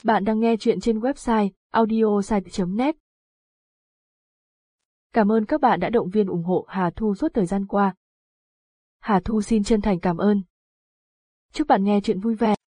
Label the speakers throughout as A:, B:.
A: Bạn đang nghe chuyện trên website audiosite.net. Cảm ơn các bạn đã động viên ủng hộ Hà Thu suốt thời gian qua. Hà Thu xin chân thành cảm ơn. Chúc bạn nghe chuyện vui vẻ.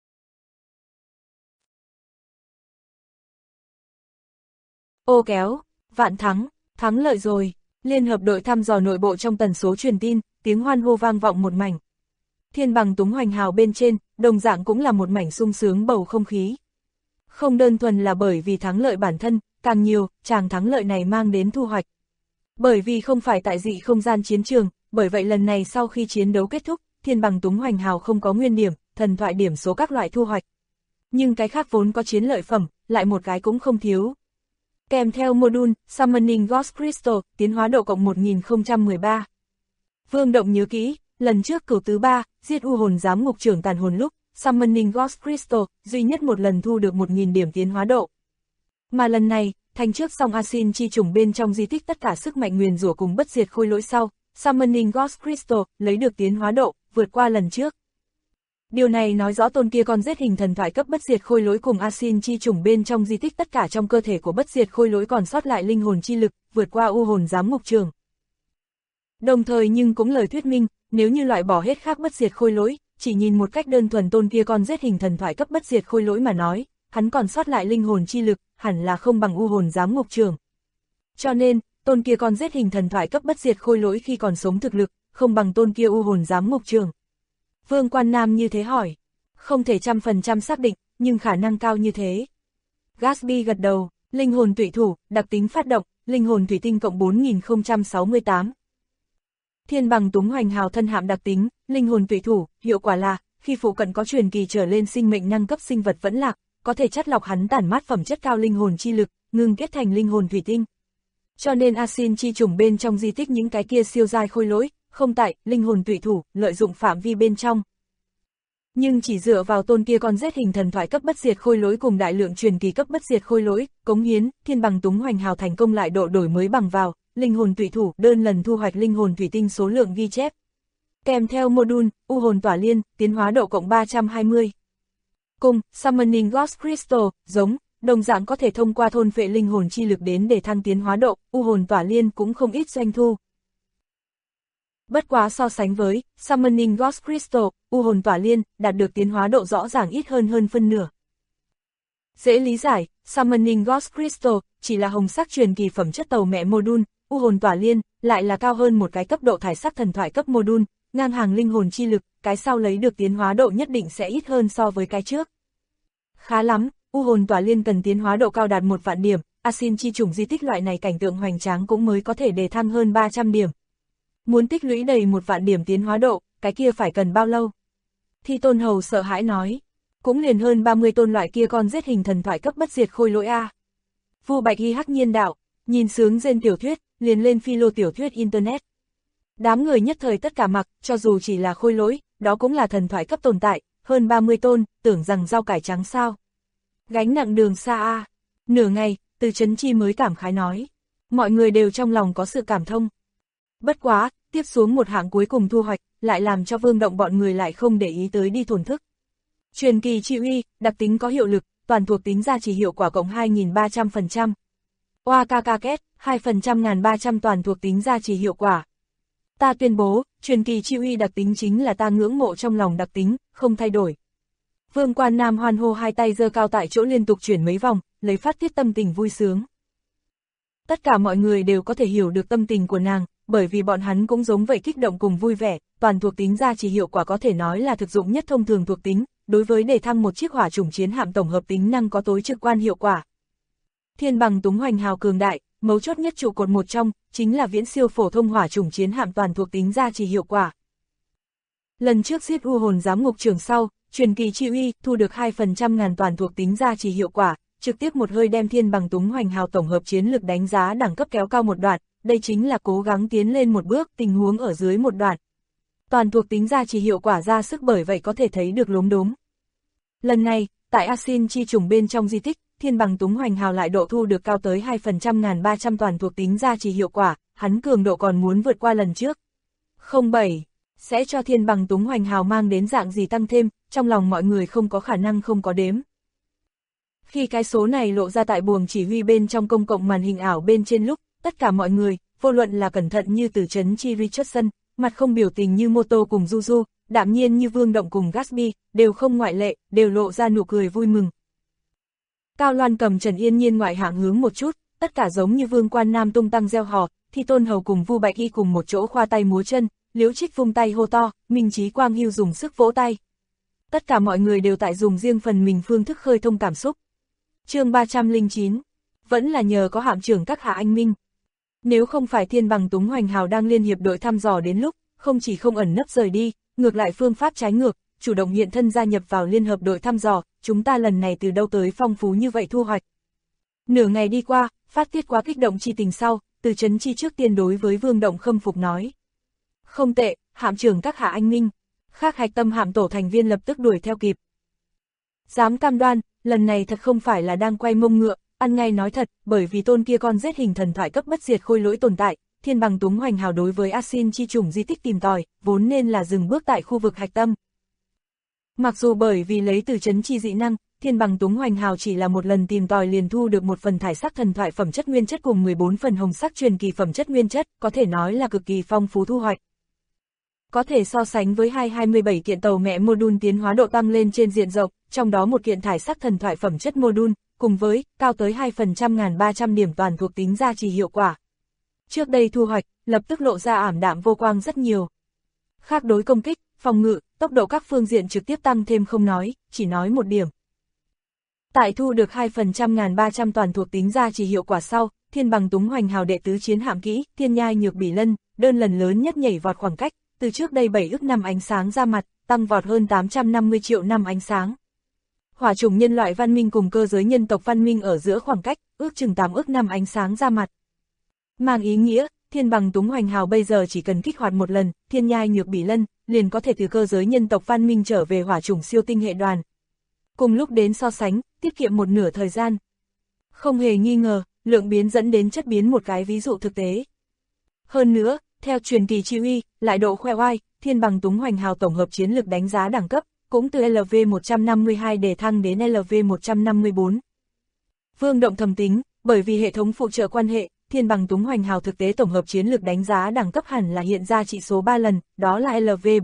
B: Ô kéo, vạn thắng, thắng lợi rồi, liên hợp đội thăm dò nội bộ trong tần số truyền tin, tiếng hoan hô vang vọng một mảnh. Thiên bằng túng hoành hào bên trên, đồng dạng cũng là một mảnh sung sướng bầu không khí. Không đơn thuần là bởi vì thắng lợi bản thân, càng nhiều, chàng thắng lợi này mang đến thu hoạch. Bởi vì không phải tại dị không gian chiến trường, bởi vậy lần này sau khi chiến đấu kết thúc, thiên bằng túng hoành hào không có nguyên điểm, thần thoại điểm số các loại thu hoạch. Nhưng cái khác vốn có chiến lợi phẩm, lại một cái cũng không thiếu. Kèm theo module, Summoning Ghost Crystal, tiến hóa độ cộng 1013. Vương Động nhớ kỹ, lần trước cửu tứ 3, giết u hồn giám ngục trưởng tàn hồn lúc, Summoning Ghost Crystal, duy nhất một lần thu được 1000 điểm tiến hóa độ. Mà lần này, thành trước xong Asin chi trùng bên trong di tích tất cả sức mạnh nguyền rủa cùng bất diệt khôi lỗi sau, Summoning Ghost Crystal, lấy được tiến hóa độ, vượt qua lần trước. Điều này nói rõ tôn kia con giết hình thần thoại cấp bất diệt khôi lỗi cùng Asin chi trùng bên trong di tích tất cả trong cơ thể của bất diệt khôi lỗi còn sót lại linh hồn chi lực, vượt qua u hồn giám ngục trường. Đồng thời nhưng cũng lời thuyết minh, nếu như loại bỏ hết khác bất diệt khôi lỗi, chỉ nhìn một cách đơn thuần tôn kia con giết hình thần thoại cấp bất diệt khôi lỗi mà nói, hắn còn sót lại linh hồn chi lực, hẳn là không bằng u hồn giám ngục trường. Cho nên, tôn kia con giết hình thần thoại cấp bất diệt khôi lỗi khi còn sống thực lực, không bằng tôn kia u hồn giám ngục trường. Vương Quan Nam như thế hỏi, không thể 100% xác định, nhưng khả năng cao như thế. Gatsby gật đầu, linh hồn tụy thủ, đặc tính phát động, linh hồn thủy tinh cộng 4068. Thiên bằng túng hoành hào thân hạm đặc tính, linh hồn tụy thủ, hiệu quả là, khi phụ cận có truyền kỳ trở lên sinh mệnh năng cấp sinh vật vẫn lạc, có thể chắt lọc hắn tản mát phẩm chất cao linh hồn chi lực, ngưng kết thành linh hồn thủy tinh. Cho nên Asin chi trùng bên trong di tích những cái kia siêu giai khôi lỗi, không tại, linh hồn tụy thủ, lợi dụng phạm vi bên trong. Nhưng chỉ dựa vào tôn kia con giết hình thần thoại cấp bất diệt khôi lỗi cùng đại lượng truyền kỳ cấp bất diệt khôi lỗi, cống hiến, thiên bằng túng hoành hào thành công lại độ đổi mới bằng vào, linh hồn tụy thủ, đơn lần thu hoạch linh hồn thủy tinh số lượng ghi chép. Kèm theo module, u hồn tỏa liên, tiến hóa độ cộng 320. Cùng, Summoning Ghost Crystal, giống, đồng dạng có thể thông qua thôn phệ linh hồn chi lực đến để thăng tiến hóa độ, u hồn tỏa liên cũng không ít doanh thu. Bất quá so sánh với Summoning Ghost Crystal, u hồn tỏa liên, đạt được tiến hóa độ rõ ràng ít hơn phân nửa. Dễ lý giải, Summoning Ghost Crystal chỉ là hồng sắc truyền kỳ phẩm chất tàu mẹ module, u hồn tỏa liên lại là cao hơn một cái cấp độ thải sắc thần thoại cấp module, ngang hàng linh hồn chi lực, cái sau lấy được tiến hóa độ nhất định sẽ ít hơn so với cái trước. Khá lắm, u hồn tỏa liên cần tiến hóa độ cao đạt 1 vạn điểm, Asin chi trùng di tích loại này cảnh tượng hoành tráng cũng mới có thể đề thăng hơn 300 điểm. Muốn tích lũy đầy 1 vạn điểm tiến hóa độ, cái kia phải cần bao lâu? Thi Tôn Hầu sợ hãi nói, cũng liền hơn 30 tôn loại kia con giết hình thần thoại cấp bất diệt khôi lỗi a. Vu Bạch Hy hắc nhiên đạo, nhìn sướng rên tiểu thuyết, liền lên philo tiểu thuyết internet. Đám người nhất thời tất cả mặc, cho dù chỉ là khôi lỗi, đó cũng là thần thoại cấp tồn tại, hơn 30 tôn, tưởng rằng rau cải trắng sao. Gánh nặng đường xa a. Nửa ngày, Từ Chấn Chi mới cảm khái nói. Mọi người đều trong lòng có sự cảm thông. Bất quá, tiếp xuống một hạng cuối cùng thu hoạch, lại làm cho Vương Động bọn người lại không để ý tới đi thổn thức. Truyền kỳ trị uy, đặc tính có hiệu lực, toàn thuộc tính gia trì hiệu quả cộng 2300%. OAKK kết, 2% 1300 toàn thuộc tính gia trì hiệu quả. Ta tuyên bố, truyền kỳ trị uy đặc tính chính là ta ngưỡng mộ trong lòng đặc tính, không thay đổi. Vương Quan Nam hoan hô hai tay giơ cao tại chỗ liên tục chuyển mấy vòng, lấy phát tiết tâm tình vui sướng. Tất cả mọi người đều có thể hiểu được tâm tình của nàng, bởi vì bọn hắn cũng giống vậy kích động cùng vui vẻ, toàn thuộc tính gia trì hiệu quả có thể nói là thực dụng nhất thông thường thuộc tính, đối với để thăng một chiếc hỏa chủng chiến hạm tổng hợp tính năng có tối trực quan hiệu quả. Thiên bằng túng hoành hào cường đại, mấu chốt nhất trụ cột một trong, chính là viễn siêu phổ thông hỏa chủng chiến hạm toàn thuộc tính gia trì hiệu quả. Lần trước giết u hồn giám ngục trường sau, truyền kỳ trị uy thu được 2% ngàn toàn thuộc tính gia trì hiệu quả, trực tiếp một hơi đem thiên bằng túng hoành hào tổng hợp chiến lực đánh giá đẳng cấp kéo cao một đoạn, đây chính là cố gắng tiến lên một bước, tình huống ở dưới một đoạn. Toàn thuộc tính gia trì hiệu quả ra sức bởi vậy có thể thấy được lốm đốm. Lần này, tại Asin chi trùng bên trong di tích, thiên bằng túng hoành hào lại độ thu được cao tới 2% 1300 toàn thuộc tính gia trì hiệu quả, hắn cường độ còn muốn vượt qua lần trước. 07. Sẽ cho thiên bằng túng hoành hào mang đến dạng gì tăng thêm, trong lòng mọi người không có khả năng không có đếm. Khi cái số này lộ ra tại buồng chỉ huy bên trong công cộng màn hình ảo bên trên lúc, tất cả mọi người, vô luận là cẩn thận như Từ Chấn Chi Richardson, mặt không biểu tình như Moto cùng Juju, đạm nhiên như Vương Động cùng Gatsby, đều không ngoại lệ, đều lộ ra nụ cười vui mừng. Cao Loan cầm Trần Yên Nhiên ngoại hạng hướng một chút, tất cả giống như Vương Quan Nam tung tăng reo hò, Thi Tôn Hầu cùng Vu Bạch Y cùng một chỗ khoa tay múa chân, Liễu Trích vung tay hô to, Minh Chí Quang Hưu dùng sức vỗ tay. Tất cả mọi người đều tại dùng riêng phần mình phương thức khơi thông cảm xúc. Chương 309, vẫn là nhờ có hạm trưởng các hạ anh minh. Nếu không phải Thiên Bằng Túng Hoành Hào đang liên hiệp đội thăm dò đến lúc, không chỉ không ẩn nấp rời đi, ngược lại phương pháp trái ngược, chủ động hiện thân gia nhập vào liên hợp đội thăm dò, chúng ta lần này từ đâu tới phong phú như vậy thu hoạch. Nửa ngày đi qua, phát tiết quá kích động chi tình sau, Từ Chấn Chi trước tiên đối với Vương Động khâm phục nói. Không tệ, hạm trưởng các hạ anh minh. Khác hạch tâm hạm tổ thành viên lập tức đuổi theo kịp. Dám cam đoan, lần này thật không phải là đang quay mông ngựa, ăn ngay nói thật, bởi vì tôn kia con giết hình thần thoại cấp bất diệt khôi lỗi tồn tại, Thiên Bằng Túng Hoành Hào đối với Asin chi chủng di tích tìm tòi, vốn nên là dừng bước tại khu vực hạch tâm. Mặc dù bởi vì lấy Từ Chấn Chi dị năng, Thiên Bằng Túng Hoành Hào chỉ là một lần tìm tòi liền thu được một phần thải sắc thần thoại phẩm chất nguyên chất cùng 14 phần hồng sắc truyền kỳ phẩm chất nguyên chất, có thể nói là cực kỳ phong phú thu hoạch. Có thể so sánh với 27 kiện tàu mẹ module tiến hóa độ tăng lên trên diện rộng, trong đó một kiện thải sắc thần thoại phẩm chất module, cùng với cao tới 2%.300 điểm toàn thuộc tính gia trì hiệu quả. Trước đây thu hoạch, lập tức lộ ra ảm đạm vô quang rất nhiều. Khác đối công kích, phòng ngự, tốc độ các phương diện trực tiếp tăng thêm không nói, chỉ nói một điểm. Tại thu được 2%.300 toàn thuộc tính gia trì hiệu quả sau, Thiên Bằng Túng Hoành Hào đệ tứ chiến hạm kỹ, Thiên Nhai Nhược Bỉ Lân, đơn lần lớn nhất nhảy vọt khoảng cách, từ trước đây 7 ức năm ánh sáng ra mặt, tăng vọt hơn 850 triệu năm ánh sáng. Hỏa chủng nhân loại văn minh cùng cơ giới nhân tộc văn minh ở giữa khoảng cách, ước chừng 8 ức năm ánh sáng ra mặt. Mang ý nghĩa, Thiên Bằng Túng Hoành Hào bây giờ chỉ cần kích hoạt một lần, Thiên Nhai Nhược Bỉ Lân, liền có thể từ cơ giới nhân tộc văn minh trở về hỏa chủng siêu tinh hệ đoàn. Cùng lúc đến so sánh, tiết kiệm một nửa thời gian. Không hề nghi ngờ, lượng biến dẫn đến chất biến một cái ví dụ thực tế. Hơn nữa, theo truyền kỳ chi uy, lại độ khoe oai, Thiên Bằng Túng Hoành Hào tổng hợp chiến lực đánh giá đẳng cấp, cũng từ LV152 để thăng đến LV154. Vương Động thầm tính, bởi vì hệ thống phụ trợ quan hệ, Thiên Bằng Túng Hoành Hào thực tế tổng hợp chiến lực đánh giá đẳng cấp hẳn là hiện ra trị số 3 lần, đó là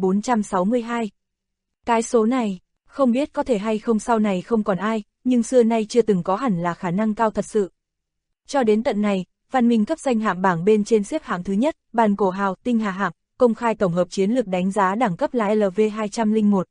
B: LV462. Cái số này, không biết có thể hay không sau này không còn ai, nhưng xưa nay chưa từng có hẳn là khả năng cao thật sự. Cho đến tận này, văn minh cấp danh hạm bảng bên trên xếp hạng thứ nhất, Bàn Cổ Hào, Tinh Hà hạm, công khai tổng hợp chiến lực đánh giá đẳng cấp là LV201.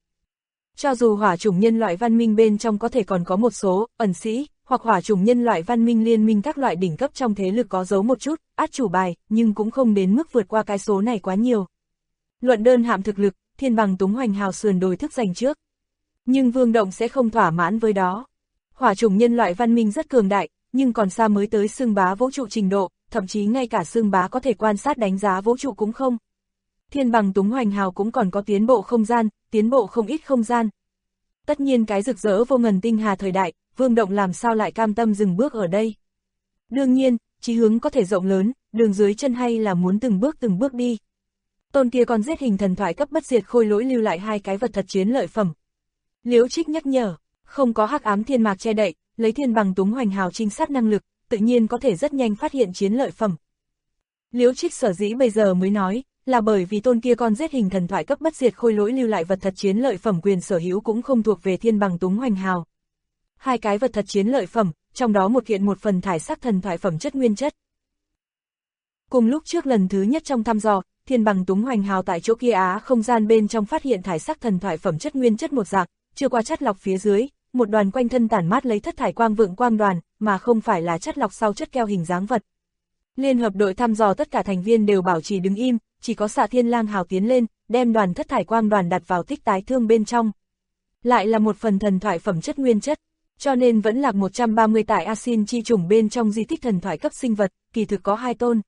B: Cho dù hỏa chủng nhân loại văn minh bên trong có thể còn có một số ẩn sĩ, hoặc hỏa chủng nhân loại văn minh liên minh các loại đỉnh cấp trong thế lực có giấu một chút, át chủ bài, nhưng cũng không đến mức vượt qua cái số này quá nhiều. Luận đơn hạm thực lực, Thiên Bằng Túng Hoành Hào sườn đồi thức giành trước. Nhưng Vương Động sẽ không thỏa mãn với đó. Hỏa chủng nhân loại văn minh rất cường đại, nhưng còn xa mới tới xương bá vũ trụ trình độ, thậm chí ngay cả xương bá có thể quan sát đánh giá vũ trụ cũng không. Thiên Bằng Túng Hoành Hào cũng còn có tiến bộ không gian, tiến bộ không ít không gian. Tất nhiên cái rực rỡ vô ngần tinh hà thời đại, Vương Động làm sao lại cam tâm dừng bước ở đây. Đương nhiên, chí hướng có thể rộng lớn, đường dưới chân hay là muốn từng bước đi. Tôn kia còn giết hình thần thoại cấp bất diệt khôi lỗi lưu lại hai cái vật thật chiến lợi phẩm. Liễu Trích nhắc nhở, không có hắc ám thiên mạc che đậy, lấy Thiên Bằng Túng Hoành Hào trinh sát năng lực, tự nhiên có thể rất nhanh phát hiện chiến lợi phẩm. Liễu Trích sở dĩ bây giờ mới nói, là bởi vì tôn kia con giết hình thần thoại cấp bất diệt khôi lỗi lưu lại vật thật chiến lợi phẩm quyền sở hữu cũng không thuộc về Thiên Bằng Túng Hoành Hào. Hai cái vật thật chiến lợi phẩm, trong đó một kiện một phần thải sắc thần thoại phẩm chất nguyên chất. Cùng lúc trước lần thứ nhất trong thăm dò, Thiên Bằng Túng Hoành Hào tại chỗ kia á không gian bên trong phát hiện thải sắc thần thoại phẩm chất nguyên chất một dạng, chưa qua chất lọc phía dưới, một đoàn quanh thân tản mát lấy thất thải quang vượng quang đoàn, mà không phải là chất lọc sau chất keo hình dáng vật. Liên hợp đội thăm dò tất cả thành viên đều bảo trì đứng im, chỉ có Xạ Thiên Lang Hào tiến lên, đem đoàn thất thải quang đoàn đặt vào tích tái thương bên trong. Lại là một phần thần thoại phẩm chất nguyên chất, cho nên vẫn lạc 130 tại Asin chi chủng bên trong di tích thần thoại cấp sinh vật, kỳ thực có hai tôn.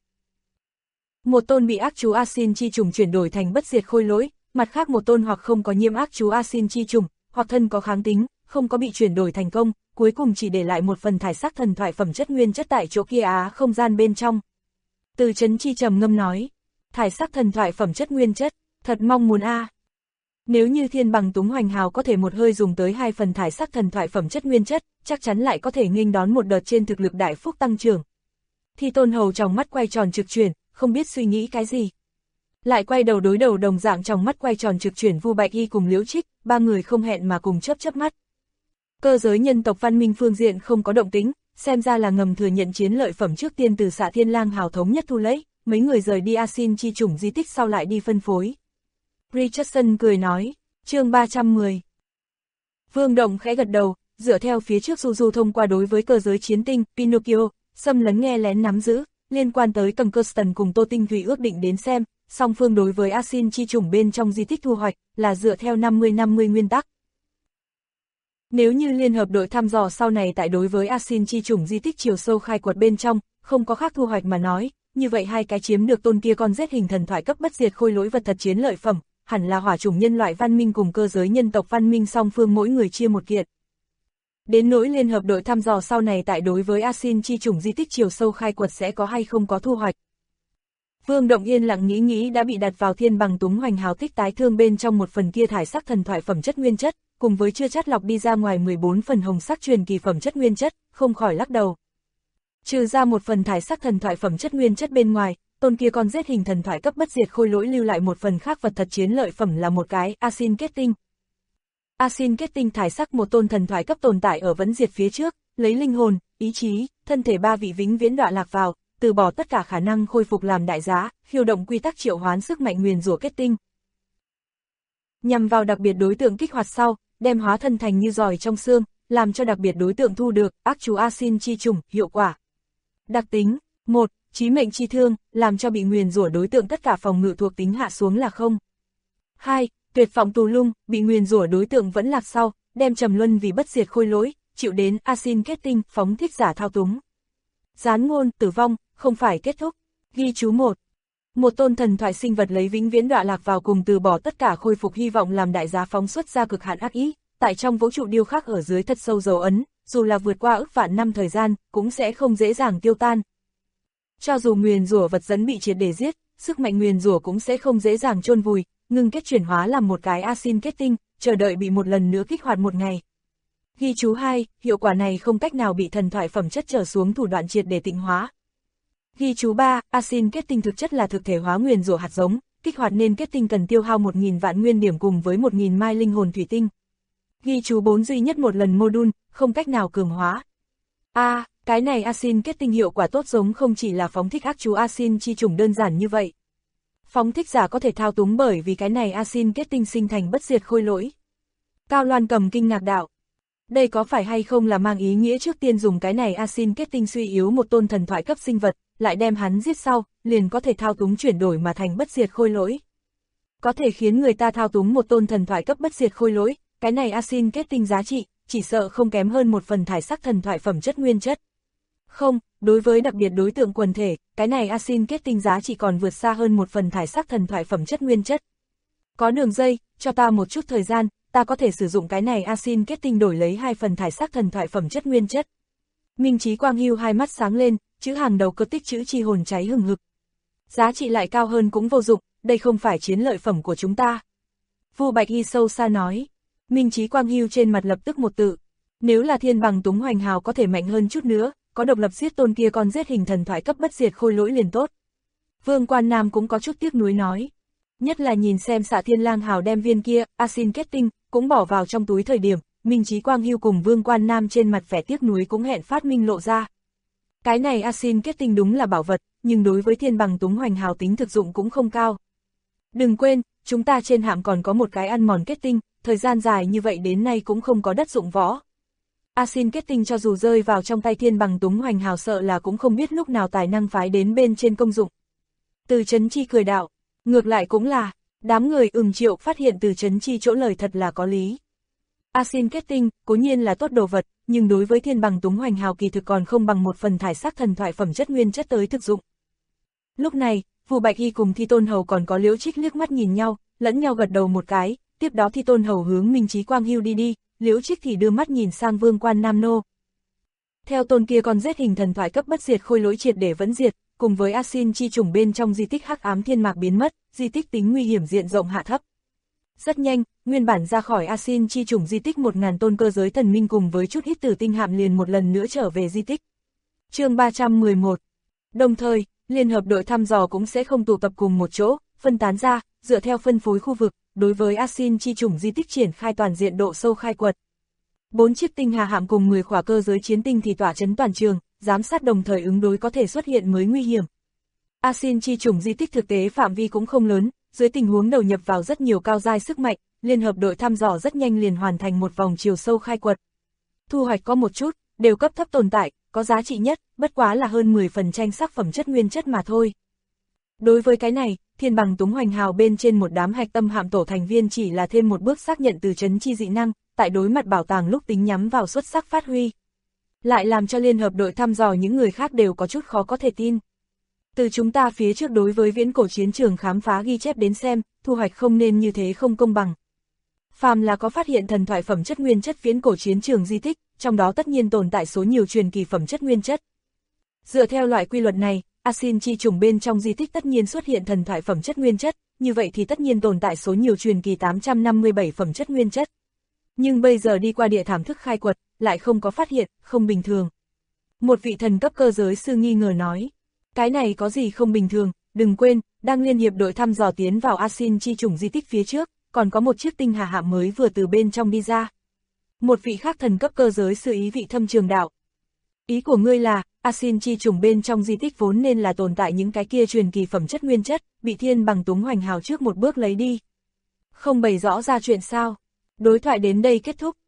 B: Một tôn bị ác chú Asin chi chủng chuyển đổi thành bất diệt khôi lỗi, mặt khác một tôn hoặc không có nhiễm ác chú Asin chi chủng, hoặc thân có kháng tính, không có bị chuyển đổi thành công, cuối cùng chỉ để lại một phần thải sắc thần thoại phẩm chất nguyên chất tại chỗ kia á không gian bên trong. Từ Chấn Chi trầm ngâm nói, thải sắc thần thoại phẩm chất nguyên chất, thật mong muốn a. Nếu như Thiên Bằng Túng Hoành Hào có thể một hơi dùng tới 2 phần thải sắc thần thoại phẩm chất nguyên chất, chắc chắn lại có thể nghênh đón một đợt trên thực lực đại phúc tăng trưởng. Thi Tôn Hầu trong mắt quay tròn trực chuyển, không biết suy nghĩ cái gì. Lại quay đầu đối đầu đồng dạng trong mắt quay tròn trực chuyển Vu Bạch Y cùng Liễu Trích, ba người không hẹn mà cùng chớp mắt. Cơ giới nhân tộc văn minh phương diện không có động tĩnh, xem ra là ngầm thừa nhận chiến lợi phẩm trước tiên từ Xạ Thiên Lang Hào thống nhất thu lấy, mấy người rời đi Asin chi chủng di tích sau lại đi phân phối. Richardson cười nói, chương 310. Vương Động khẽ gật đầu, dựa theo phía trước du thông qua đối với cơ giới chiến tinh, Pinocchio, xâm lấn nghe lén nắm giữ, liên quan tới cầm Kirsten cùng Tô Tinh Thủy ước định đến xem, song phương đối với Asin chi chủng bên trong di tích thu hoạch, là dựa theo 50-50 nguyên tắc. Nếu như liên hợp đội thăm dò sau này tại đối với Asin chi chủng di tích chiều sâu khai quật bên trong, không có khác thu hoạch mà nói, như vậy hai cái chiếm được tôn kia con rết hình thần thoại cấp bất diệt khôi lỗi vật thật chiến lợi phẩm, hẳn là hỏa chủng nhân loại văn minh cùng cơ giới nhân tộc văn minh song phương mỗi người chia một kiện. Đến nỗi liên hợp đội thăm dò sau này tại đối với Asin chi chủng di tích chiều sâu khai quật sẽ có hay không có thu hoạch. Vương Động yên lặng nghĩ đã bị đặt vào Thiên Bằng Túng Hoành Hào tích tái thương bên trong một phần kia thải sắc thần thoại phẩm chất nguyên chất, cùng với chưa chắt lọc đi ra ngoài 14 phần hồng sắc truyền kỳ phẩm chất nguyên chất, không khỏi lắc đầu. Trừ ra một phần thải sắc thần thoại phẩm chất nguyên chất bên ngoài, tôn kia con rết hình thần thoại cấp bất diệt khôi lỗi lưu lại một phần khác vật thật chiến lợi phẩm là một cái Asin kết tinh. Asin kết tinh thải sắc một tôn thần thoại cấp tồn tại ở vẫn diệt phía trước, lấy linh hồn, ý chí, thân thể ba vị vĩnh viễn đọa lạc vào, từ bỏ tất cả khả năng khôi phục làm đại giá, khiêu động quy tắc triệu hoán sức mạnh nguyền rủa kết tinh. Nhằm vào đặc biệt đối tượng kích hoạt sau, đem hóa thân thành như giòi trong xương, làm cho đặc biệt đối tượng thu được ác chú Asin chi trùng, hiệu quả. Đặc tính: 1. Chí mệnh chi thương, làm cho bị nguyền rủa đối tượng tất cả phòng ngự thuộc tính hạ xuống là 0. 2. Tuyệt vọng tù lung, bị nguyền rủa đối tượng vẫn lạc sau, đem trầm luân vì bất diệt khôi lỗi, chịu đến Asin kết tinh, phóng thích giả thao túng. Gián ngôn, tử vong, không phải kết thúc. Ghi chú 1. Một tôn thần thoại sinh vật lấy vĩnh viễn đọa lạc vào cùng từ bỏ tất cả khôi phục hy vọng làm đại giá phóng xuất ra cực hạn ác ý, tại trong vũ trụ điêu khắc ở dưới thật sâu dấu ấn, dù là vượt qua ức vạn năm thời gian, cũng sẽ không dễ dàng tiêu tan. Cho dù nguyền rủa vật dẫn bị triệt để giết, sức mạnh nguyền rủa cũng sẽ không dễ dàng chôn vùi, ngưng kết chuyển hóa làm một cái Asin kết tinh, chờ đợi bị một lần nữa kích hoạt một ngày. Ghi chú 2, hiệu quả này không cách nào bị thần thoại phẩm chất trở xuống thủ đoạn triệt để tịnh hóa. Ghi chú 3, Asin kết tinh thực chất là thực thể hóa nguyền rủa hạt giống, kích hoạt nên kết tinh cần tiêu hao 1000 vạn nguyên điểm cùng với 1000 mai linh hồn thủy tinh. Ghi chú 4 duy nhất một lần module, không cách nào cường hóa. Cái này Asin kết tinh hiệu quả tốt giống không chỉ là phóng thích ác chú Asin chi trùng đơn giản như vậy. Phóng thích giả có thể thao túng bởi vì cái này Asin kết tinh sinh thành bất diệt khôi lỗi. Cao Loan Cầm kinh ngạc đạo. Đây có phải hay không là mang ý nghĩa trước tiên dùng cái này Asin kết tinh suy yếu một tôn thần thoại cấp sinh vật, lại đem hắn giết sau, liền có thể thao túng chuyển đổi mà thành bất diệt khôi lỗi. Có thể khiến người ta thao túng một tôn thần thoại cấp bất diệt khôi lỗi, cái này Asin kết tinh giá trị, chỉ sợ không kém hơn một phần thải sắc thần thoại phẩm chất nguyên chất. Không, đối với đặc biệt đối tượng quần thể, cái này Asin kết tinh giá trị còn vượt xa hơn một phần thải sắc thần thoại phẩm chất nguyên chất. Có đường dây, cho ta một chút thời gian, ta có thể sử dụng cái này Asin kết tinh đổi lấy 2 phần thải sắc thần thoại phẩm chất nguyên chất. Minh Chí Quang Hưu hai mắt sáng lên, chữ hàng đầu cơ tích chữ chi hồn cháy hừng hực. Giá trị lại cao hơn cũng vô dụng, đây không phải chiến lợi phẩm của chúng ta. Vu Bạch Y sâu xa nói. Minh Chí Quang Hưu trên mặt lập tức một tự. Nếu là Thiên Bằng Túng Hoành Hào có thể mạnh hơn chút nữa, có độc lập giết tôn kia con giết hình thần thoại cấp bất diệt khôi lỗi liền tốt. Vương Quan Nam cũng có chút tiếc nuối nói. Nhất là nhìn xem Xạ Thiên Lang Hào đem viên kia, Asin kết tinh, cũng bỏ vào trong túi thời điểm, Minh Chí Quang Hưu cùng Vương Quan Nam trên mặt vẻ tiếc nuối cũng hẹn phát minh lộ ra. Cái này Asin kết tinh đúng là bảo vật, nhưng đối với Thiên Bằng Túng Hoành Hào tính thực dụng cũng không cao. Đừng quên, chúng ta trên hạm còn có một cái ăn mòn kết tinh, thời gian dài như vậy đến nay cũng không có đất dụng võ. Asin kết tinh cho dù rơi vào trong tay Thiên Bằng Túng Hoành Hào sợ là cũng không biết lúc nào tài năng phái đến bên trên công dụng. Từ Chấn Chi cười đạo, ngược lại cũng là, đám người Triệu phát hiện Từ Chấn Chi chỗ lời thật là có lý. Asin kết tinh, cố nhiên là tốt đồ vật, nhưng đối với Thiên Bằng Túng Hoành Hào kỳ thực còn không bằng một phần thải sắc thần thoại phẩm chất nguyên chất tới thực dụng. Lúc này, Vu Bạch Y cùng Thi Tôn Hầu còn có Liễu Trích liếc mắt nhìn nhau, lẫn nhau gật đầu một cái, tiếp đó Thi Tôn Hầu hướng Minh Chí Quang Hưu đi, Liễu Trích thì đưa mắt nhìn sang Vương Quan Nam nô. Theo tôn kia còn giết hình thần thoại cấp bất diệt khôi lỗi triệt để vẫn diệt, cùng với Asin chi trùng bên trong di tích hắc ám thiên mạc biến mất, di tích tính nguy hiểm diện rộng hạ thấp. Rất nhanh, nguyên bản ra khỏi Asin chi chủng di tích 1000 tôn cơ giới thần minh cùng với chút ít tử tinh hạm liền một lần nữa trở về di tích. Chương 311. Đồng thời, liên hợp đội thăm dò cũng sẽ không tụ tập cùng một chỗ, phân tán ra, dựa theo phân phối khu vực, đối với Asin chi chủng di tích triển khai toàn diện độ sâu khai quật. 4 chiếc tinh hà hạm cùng 10 khỏa cơ giới chiến tinh thì tỏa chấn toàn trường, giám sát đồng thời ứng đối có thể xuất hiện mới nguy hiểm. Asin chi chủng di tích thực tế phạm vi cũng không lớn, dưới tình huống đầu nhập vào rất nhiều cao giai sức mạnh, liên hợp đội thăm dò rất nhanh liền hoàn thành một vòng chiều sâu khai quật. Thu hoạch có một chút, đều cấp thấp tồn tại, có giá trị nhất, bất quá là hơn 10 phần tranh sắc phẩm chất nguyên chất mà thôi. Đối với cái này, Thiên Bằng Túng Hoành Hào bên trên một đám hạch tâm hạm tổ thành viên chỉ là thêm một bước xác nhận từ trấn chi dị năng, tại đối mặt bảo tàng lúc tính nhắm vào xuất sắc phát huy. Lại làm cho liên hợp đội thăm dò những người khác đều có chút khó có thể tin. Từ chúng ta phía trước đối với viễn cổ chiến trường khám phá ghi chép đến xem, thu hoạch không nên như thế không công bằng. Phàm là có phát hiện thần thoại phẩm chất nguyên chất viễn cổ chiến trường di tích, trong đó tất nhiên tồn tại số nhiều truyền kỳ phẩm chất nguyên chất. Dựa theo loại quy luật này, Asin chi chủng bên trong di tích tất nhiên xuất hiện thần thoại phẩm chất nguyên chất, như vậy thì tất nhiên tồn tại số nhiều truyền kỳ 857 phẩm chất nguyên chất. Nhưng bây giờ đi qua địa thảm thức khai quật, lại không có phát hiện, không bình thường. Một vị thần cấp cơ giới sư nghi ngờ nói, cái này có gì không bình thường, đừng quên, đang liên hiệp đội thăm dò tiến vào Asin chi chủng di tích phía trước, còn có một chiếc tinh hà hạm mới vừa từ bên trong đi ra. Một vị khác thần cấp cơ giới sư ý vị thâm trường đạo. Ý của ngươi là, Asin chi chủng bên trong di tích vốn nên là tồn tại những cái kia truyền kỳ phẩm chất nguyên chất, bị Thiên Bằng Túng Hoành Hào trước một bước lấy đi. Không bày rõ ra chuyện sao? Đối thoại đến đây kết thúc.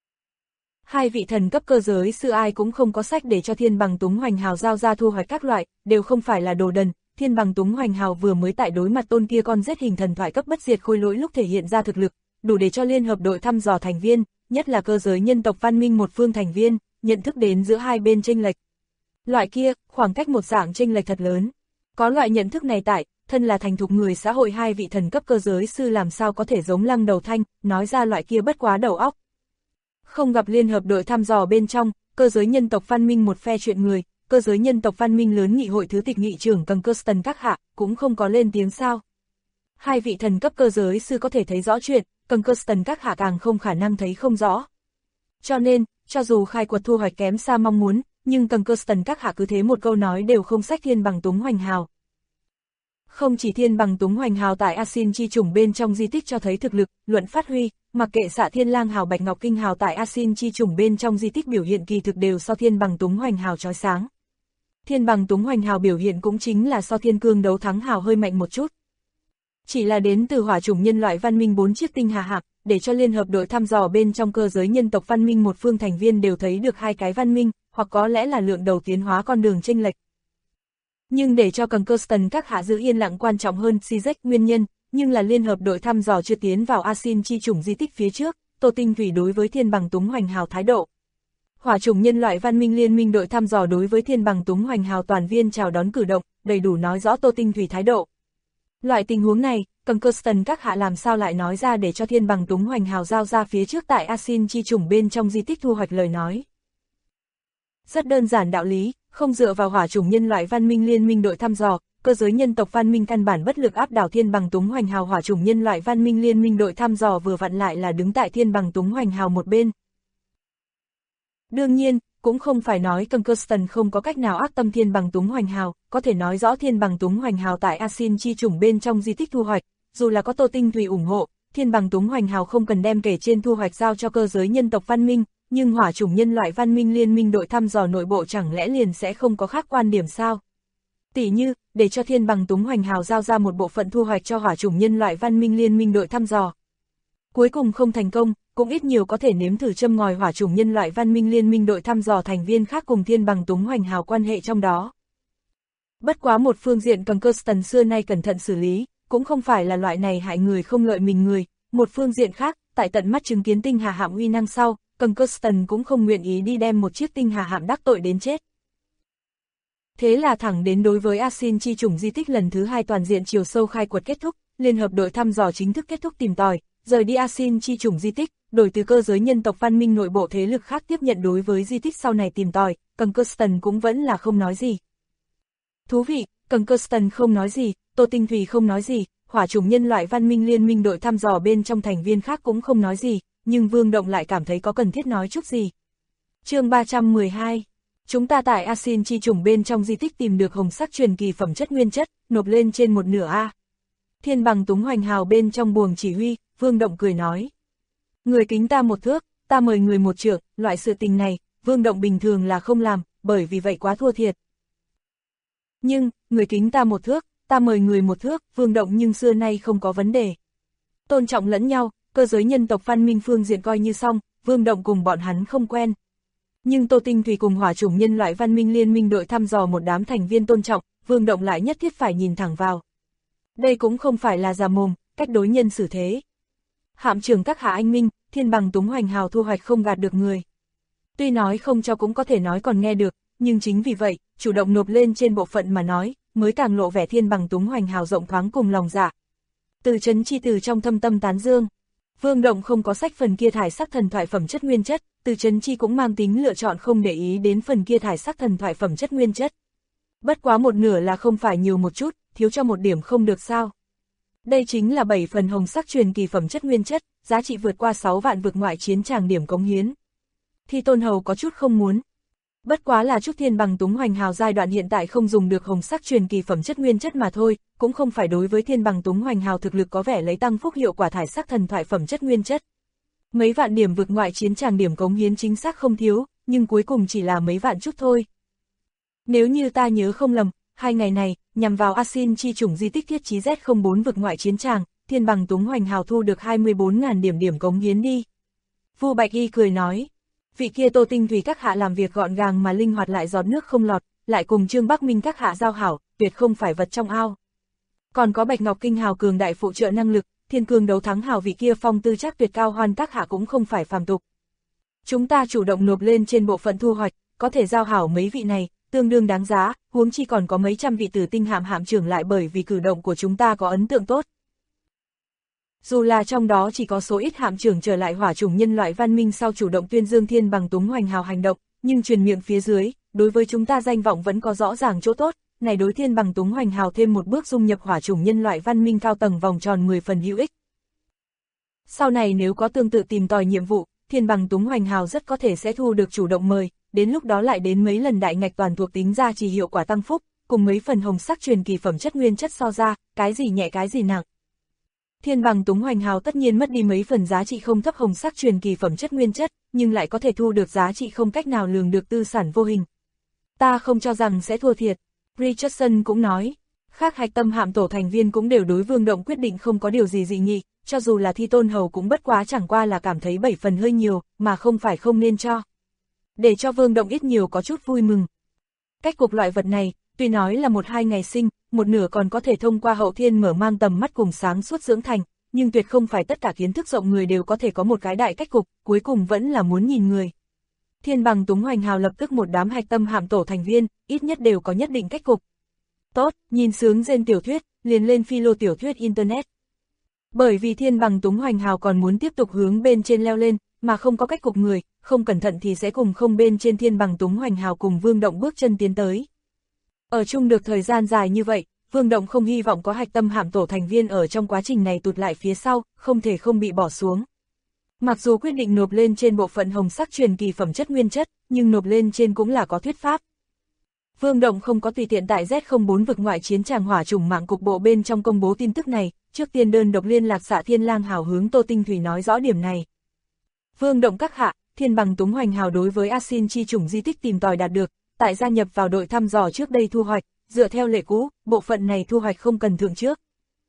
B: Hai vị thần cấp cơ giới sư ai cũng không có sách để cho Thiên Bằng Túng Hoành Hào giao ra thu hoạch các loại, đều không phải là đồ đần. Thiên Bằng Túng Hoành Hào vừa mới tại đối mặt tôn kia con giết hình thần thoại cấp bất diệt khôi lỗi lúc thể hiện ra thực lực, đủ để cho liên hợp đội thăm dò thành viên, nhất là cơ giới nhân tộc văn minh một phương thành viên, nhận thức đến giữa hai bên chênh lệch. Loại kia, khoảng cách một dạng chênh lệch thật lớn. Có loại nhận thức này tại, thân là thành thục người xã hội hai vị thần cấp cơ giới sư làm sao có thể giống Lăng Đầu Thanh, nói ra loại kia bất quá đầu óc. Không gặp liên hợp đội thăm dò bên trong, cơ giới nhân tộc văn minh một phe chuyện người, cơ giới nhân tộc văn minh lớn nghị hội thứ tịch nghị trưởng Conkerston các hạ, cũng không có lên tiếng sao. Hai vị thần cấp cơ giới sư có thể thấy rõ chuyện, Conkerston các hạ càng không khả năng thấy không rõ. Cho nên, cho dù khai quật thu hoạch kém xa mong muốn, nhưng Conkerston các hạ cứ thế một câu nói đều không sách Thiên Bằng Túng Hoành Hào. Không chỉ Thiên Bằng Túng Hoành Hào tại Asin chi chủng bên trong di tích cho thấy thực lực, luận phát huy, mặc kệ Xạ Thiên Lang Hào Bạch Ngọc Kinh Hào tại Asin chi chủng bên trong di tích biểu hiện kỳ thực đều so Thiên Bằng Túng Hoành Hào chói sáng. Thiên Bằng Túng Hoành Hào biểu hiện cũng chính là so Thiên Cương Đấu Thắng Hào hơi mạnh một chút. Chỉ là đến từ hỏa chủng nhân loại văn minh 4 chiếc tinh hà hạm, để cho liên hợp đội thăm dò bên trong cơ giới nhân tộc văn minh một phương thành viên đều thấy được hai cái văn minh, hoặc có lẽ là lượng đầu tiến hóa con đường chênh lệch. Nhưng để cho Conkerston các hạ giữ yên lặng quan trọng hơn CZ nguyên nhân, nhưng là liên hợp đội thăm dò chưa tiến vào Asin chi chủng di tích phía trước, Tô Tinh Thủy đối với Thiên Bằng Túng Hoành Hào thái độ. Hỏa chủng nhân loại văn minh liên minh đội thăm dò đối với Thiên Bằng Túng Hoành Hào toàn viên chào đón cử động, đầy đủ nói rõ Tô Tinh Thủy thái độ. Loại tình huống này, Conkerston các hạ làm sao lại nói ra để cho Thiên Bằng Túng Hoành Hào giao ra phía trước tại Asin chi chủng bên trong di tích thu hoạch lời nói. Rất đơn giản đạo lý, không dựa vào hỏa chủng nhân loại văn minh liên minh đội thăm dò, cơ giới nhân tộc văn minh căn bản bất lực áp đảo Thiên Bằng Túng Hoành Hào. Hỏa chủng nhân loại văn minh liên minh đội thăm dò vừa vặn lại là đứng tại Thiên Bằng Túng Hoành Hào một bên. Đương nhiên, cũng không phải nói Conkerston không có cách nào ác tâm Thiên Bằng Túng Hoành Hào, có thể nói rõ Thiên Bằng Túng Hoành Hào tại Asin chi chủng bên trong di tích thu hoạch, dù là có Tô Tinh Thủy ủng hộ, Thiên Bằng Túng Hoành Hào không cần đem kể trên thu hoạch giao cho cơ giới nhân tộc văn minh, nhưng hỏa chủng nhân loại văn minh liên minh đội thăm dò nội bộ chẳng lẽ liền sẽ không có khác quan điểm sao? Tỉ như, để cho Thiên Bằng Túng Hoành Hào giao ra một bộ phận thu hoạch cho hỏa chủng nhân loại văn minh liên minh đội thăm dò. Cuối cùng không thành công, cũng ít nhiều có thể nếm thử châm ngòi hỏa chủng nhân loại văn minh liên minh đội thăm dò thành viên khác cùng Thiên Bằng Túng Hoành Hào quan hệ trong đó. Bất quá một phương diện Conkerston xưa nay cẩn thận xử lý, cũng không phải là loại này hại người không lợi mình người, một phương diện khác, tại tận mắt chứng kiến tinh hà hạm uy năng sau, Conkerston cũng không nguyện ý đi đem một chiếc tinh hà hạm đắc tội đến chết. Thế là thẳng đến đối với Asin chi chủng di tích lần thứ 2 toàn diện chiều sâu khai quật kết thúc, liên hợp đội thăm dò chính thức kết thúc tìm tòi, rời đi Asin chi chủng di tích, đổi từ cơ giới nhân tộc văn minh nội bộ thế lực khác tiếp nhận đối với di tích sau này tìm tòi, Conkerston cũng vẫn là không nói gì. Thú vị, Conkerston không nói gì, Tô Tinh Thủy không nói gì, hỏa chủng nhân loại văn minh liên minh đội thăm dò bên trong thành viên khác cũng không nói gì, nhưng Vương Động lại cảm thấy có cần thiết nói chút gì. Chương 312. Chúng ta tại Asin chi chủng bên trong di tích tìm được hồng sắc truyền kỳ phẩm chất nguyên chất, nộp lên trên một nửa A. Thiên Bằng Túng Hoành Hào bên trong buồng chỉ huy, Vương Động cười nói. Người kính ta một thước, ta mời người một trượng, loại sự tình này, Vương Động bình thường là không làm, bởi vì vậy quá thua thiệt. Nhưng, người kính ta một thước, ta mời người một thước, Vương Động nhưng xưa nay không có vấn đề. Tôn trọng lẫn nhau, cơ giới nhân tộc văn minh phương diện coi như xong, Vương Động cùng bọn hắn không quen. Nhưng Tô Tinh Thủy cùng hỏa chủng nhân loại văn minh liên minh đội thăm dò một đám thành viên tôn trọng, Vương Động lại nhất thiết phải nhìn thẳng vào. Đây cũng không phải là già mồm, cách đối nhân xử thế. Hạm trưởng các hạ anh minh, Thiên Bằng Túng Hoành Hào thu hoạch không gạt được người. Tuy nói không cho cũng có thể nói còn nghe được, nhưng chính vì vậy, chủ động nộp lên trên bộ phận mà nói, mới càng lộ vẻ Thiên Bằng Túng Hoành Hào rộng thoáng cùng lòng dạ. Từ Trấn Chi từ trong thâm tâm tán dương. Vương Động không có sách phần kia thải sắc thần thoại phẩm chất nguyên chất, Từ Trấn Chi cũng mang tính lựa chọn không để ý đến phần kia thải sắc thần thoại phẩm chất nguyên chất. Bất quá một nửa là không phải nhiều một chút, thiếu cho một điểm không được sao. Đây chính là 7 phần hồng sắc truyền kỳ phẩm chất nguyên chất, giá trị vượt qua 6 vạn vực ngoại chiến tràng điểm cống hiến. Thi Tôn Hầu có chút không muốn. Bất quá là chút Thiên Bằng Túng Hoành Hào giai đoạn hiện tại không dùng được hồng sắc truyền kỳ phẩm chất nguyên chất mà thôi, cũng không phải đối với Thiên Bằng Túng Hoành Hào thực lực có vẻ lấy tăng phúc hiệu quả thải sắc thần thoại phẩm chất nguyên chất. Mấy vạn điểm vực ngoại chiến tràng điểm cống hiến chính xác không thiếu, nhưng cuối cùng chỉ là mấy vạn chút thôi. Nếu như ta nhớ không lầm, 2 ngày này, nhằm vào Asin chi chủng di tích thiết trí Z04 vực ngoại chiến tràng, Thiên Bằng Túng Hoành Hào thu được 24.000 điểm cống hiến đi. Vu Bạch Y cười nói, vị kia Tô Tinh Thủy các hạ làm việc gọn gàng mà linh hoạt lại giọt nước không lọt, lại cùng Trương Bắc Minh các hạ giao hảo, tuyệt không phải vật trong ao. Còn có Bạch Ngọc Kinh Hào cường đại phụ trợ năng lực, Thiên Cương Đấu Thắng Hào vị kia phong tư chắc tuyệt cao hoan các hạ cũng không phải phàm tục. Chúng ta chủ động nộp lên trên bộ phận thu hoạch, có thể giao hảo mấy vị này, tương đương đáng giá, huống chi còn có mấy trăm vị Tử Tinh hạm trưởng lại bởi vì cử động của chúng ta có ấn tượng tốt. Dù là trong đó chỉ có số ít hạm trưởng trở lại hỏa chủng nhân loại văn minh sau chủ động tuyên dương Thiên Bằng Túng Hoành Hào hành động, nhưng truyền miệng phía dưới, đối với chúng ta danh vọng vẫn có rõ ràng chỗ tốt, này đối Thiên Bằng Túng Hoành Hào thêm một bước dung nhập hỏa chủng nhân loại văn minh cao tầng vòng tròn 10 phần hữu ích. Sau này nếu có tương tự tìm tòi nhiệm vụ, Thiên Bằng Túng Hoành Hào rất có thể sẽ thu được chủ động mời, đến lúc đó lại đến mấy lần đại ngạch toàn thuộc tính ra chỉ hiệu quả tăng phúc, cùng mấy phần hồng sắc truyền kỳ phẩm chất nguyên chất so ra, cái gì nhẹ cái gì nặng. Thiên Bằng Túng Hoành Hào tất nhiên mất đi mấy phần giá trị không thấp hồng sắc truyền kỳ phẩm chất nguyên chất, nhưng lại có thể thu được giá trị không cách nào lường được tư sản vô hình. Ta không cho rằng sẽ thua thiệt. Richardson cũng nói, khác hạch tâm hạm tổ thành viên cũng đều đối Vương Động quyết định không có điều gì dị nghị, cho dù là Thi Tôn Hầu cũng bất quá chẳng qua là cảm thấy 7 phần hơi nhiều, mà không phải không nên cho. Để cho Vương Động ít nhiều có chút vui mừng. Cách cục loại vật này, tuy nói là 1-2 ngày sinh, một nửa còn có thể thông qua hậu thiên mở mang tầm mắt cùng sáng suốt dưỡng thành, nhưng tuyệt không phải tất cả kiến thức rộng người đều có thể có một cái đại cách cục, cuối cùng vẫn là muốn nhìn người. Thiên Bằng Túng Hoành Hào lập tức một đám hạch tâm hạm tổ thành viên, ít nhất đều có nhất định cách cục. Tốt, nhìn sướng trên tiểu thuyết, liền lên philo tiểu thuyết Internet. Bởi vì Thiên Bằng Túng Hoành Hào còn muốn tiếp tục hướng bên trên leo lên, mà không có cách cục người, không cẩn thận thì sẽ cùng không bên trên Thiên Bằng Túng Hoành Hào cùng Vương Động bước chân tiến tới. Ở chung được thời gian dài như vậy, Vương Động không hy vọng có hạch tâm hạm tổ thành viên ở trong quá trình này tụt lại phía sau, không thể không bị bỏ xuống. Mặc dù quyết định nộp lên trên bộ phận hồng sắc truyền kỳ phẩm chất nguyên chất, nhưng nộp lên trên cũng là có thuyết pháp. Vương Động không có tùy tiện tại Z04 vực ngoại chiến tràng hỏa chủng mạng cục bộ bên trong công bố tin tức này, trước tiên đơn độc liên lạc Xạ Thiên Lang Hào hướng Tô Tinh Thủy nói rõ điểm này. Vương Động các hạ, Thiên Bằng Túng Hoành Hào đối với Asin chi chủng di tích tìm tòi đạt được, tại gia nhập vào đội thăm dò trước đây thu hoạch, dựa theo lệ cũ, bộ phận này thu hoạch không cần thưởng trước.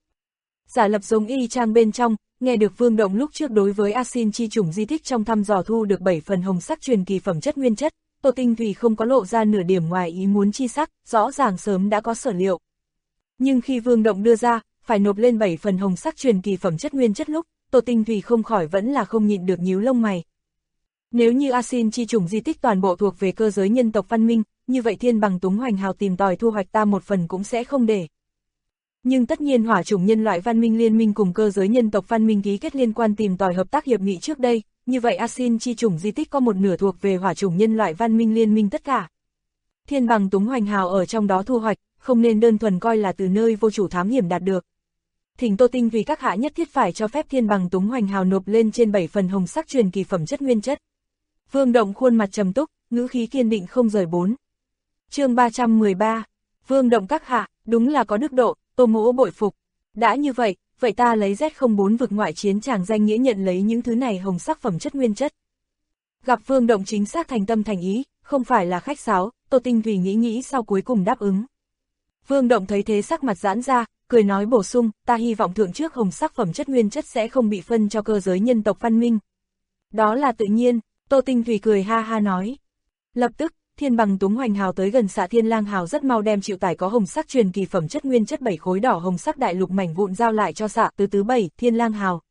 B: Giả lập giống y chang bên trong, nghe được Vương Động lúc trước đối với Asin chi chủng di tích trong thăm dò thu được 7 phần hồng sắc truyền kỳ phẩm chất nguyên chất, Tô Tinh Thủy không có lộ ra nửa điểm ngoài ý muốn chi sắc, rõ ràng sớm đã có sở liệu. Nhưng khi Vương Động đưa ra, phải nộp lên 7 phần hồng sắc truyền kỳ phẩm chất nguyên chất lúc, Tô Tinh Thủy không khỏi vẫn là không nhịn được nhíu lông mày. Nếu như Asin chi chủng di tích toàn bộ thuộc về cơ giới nhân tộc văn minh, như vậy Thiên Bằng Túng Hoành Hào tìm tòi thu hoạch ta một phần cũng sẽ không để. Nhưng tất nhiên hỏa chủng nhân loại văn minh liên minh cùng cơ giới nhân tộc văn minh ký kết liên quan tìm tòi hợp tác hiệp nghị trước đây, như vậy Asin chi chủng di tích có một nửa thuộc về hỏa chủng nhân loại văn minh liên minh tất cả. Thiên Bằng Túng Hoành Hào ở trong đó thu hoạch, không nên đơn thuần coi là từ nơi vô chủ thám hiểm đạt được. thỉnh Tô Tinh vì các hạ nhất thiết phải cho phép Thiên Bằng Túng Hoành Hào nộp lên trên 7 phần hồng sắc truyền kỳ phẩm chất nguyên chất. Vương Động khuôn mặt trầm túc, ngữ khí kiên định không rời 4. Chương 313. Vương Động các hạ, đúng là có đức độ, Tô mỗ bội phục. Đã như vậy, vậy ta lấy Z04 vực ngoại chiến tràng danh nghĩa nhận lấy những thứ này hồng sắc phẩm chất nguyên chất. Gặp Vương Động chính xác thành tâm thành ý, không phải là khách sáo, Tô Tinh Thủy nghĩ sau cuối cùng đáp ứng. Vương Động thấy thế sắc mặt giãn ra, cười nói bổ sung, ta hy vọng thượng trước hồng sắc phẩm chất nguyên chất sẽ không bị phân cho cơ giới nhân tộc văn minh. Đó là tự nhiên, Tô Tinh Thủy cười ha ha nói. Lập tức, Thiên Bằng Túng Hoành Hào tới gần Xạ Thiên Lang Hào rất mau đem chịu tải có hồng sắc truyền kỳ phẩm chất nguyên chất 7 khối đỏ hồng sắc đại lục mảnh vụn giao lại cho Xạ thứ 7 Thiên Lang Hào.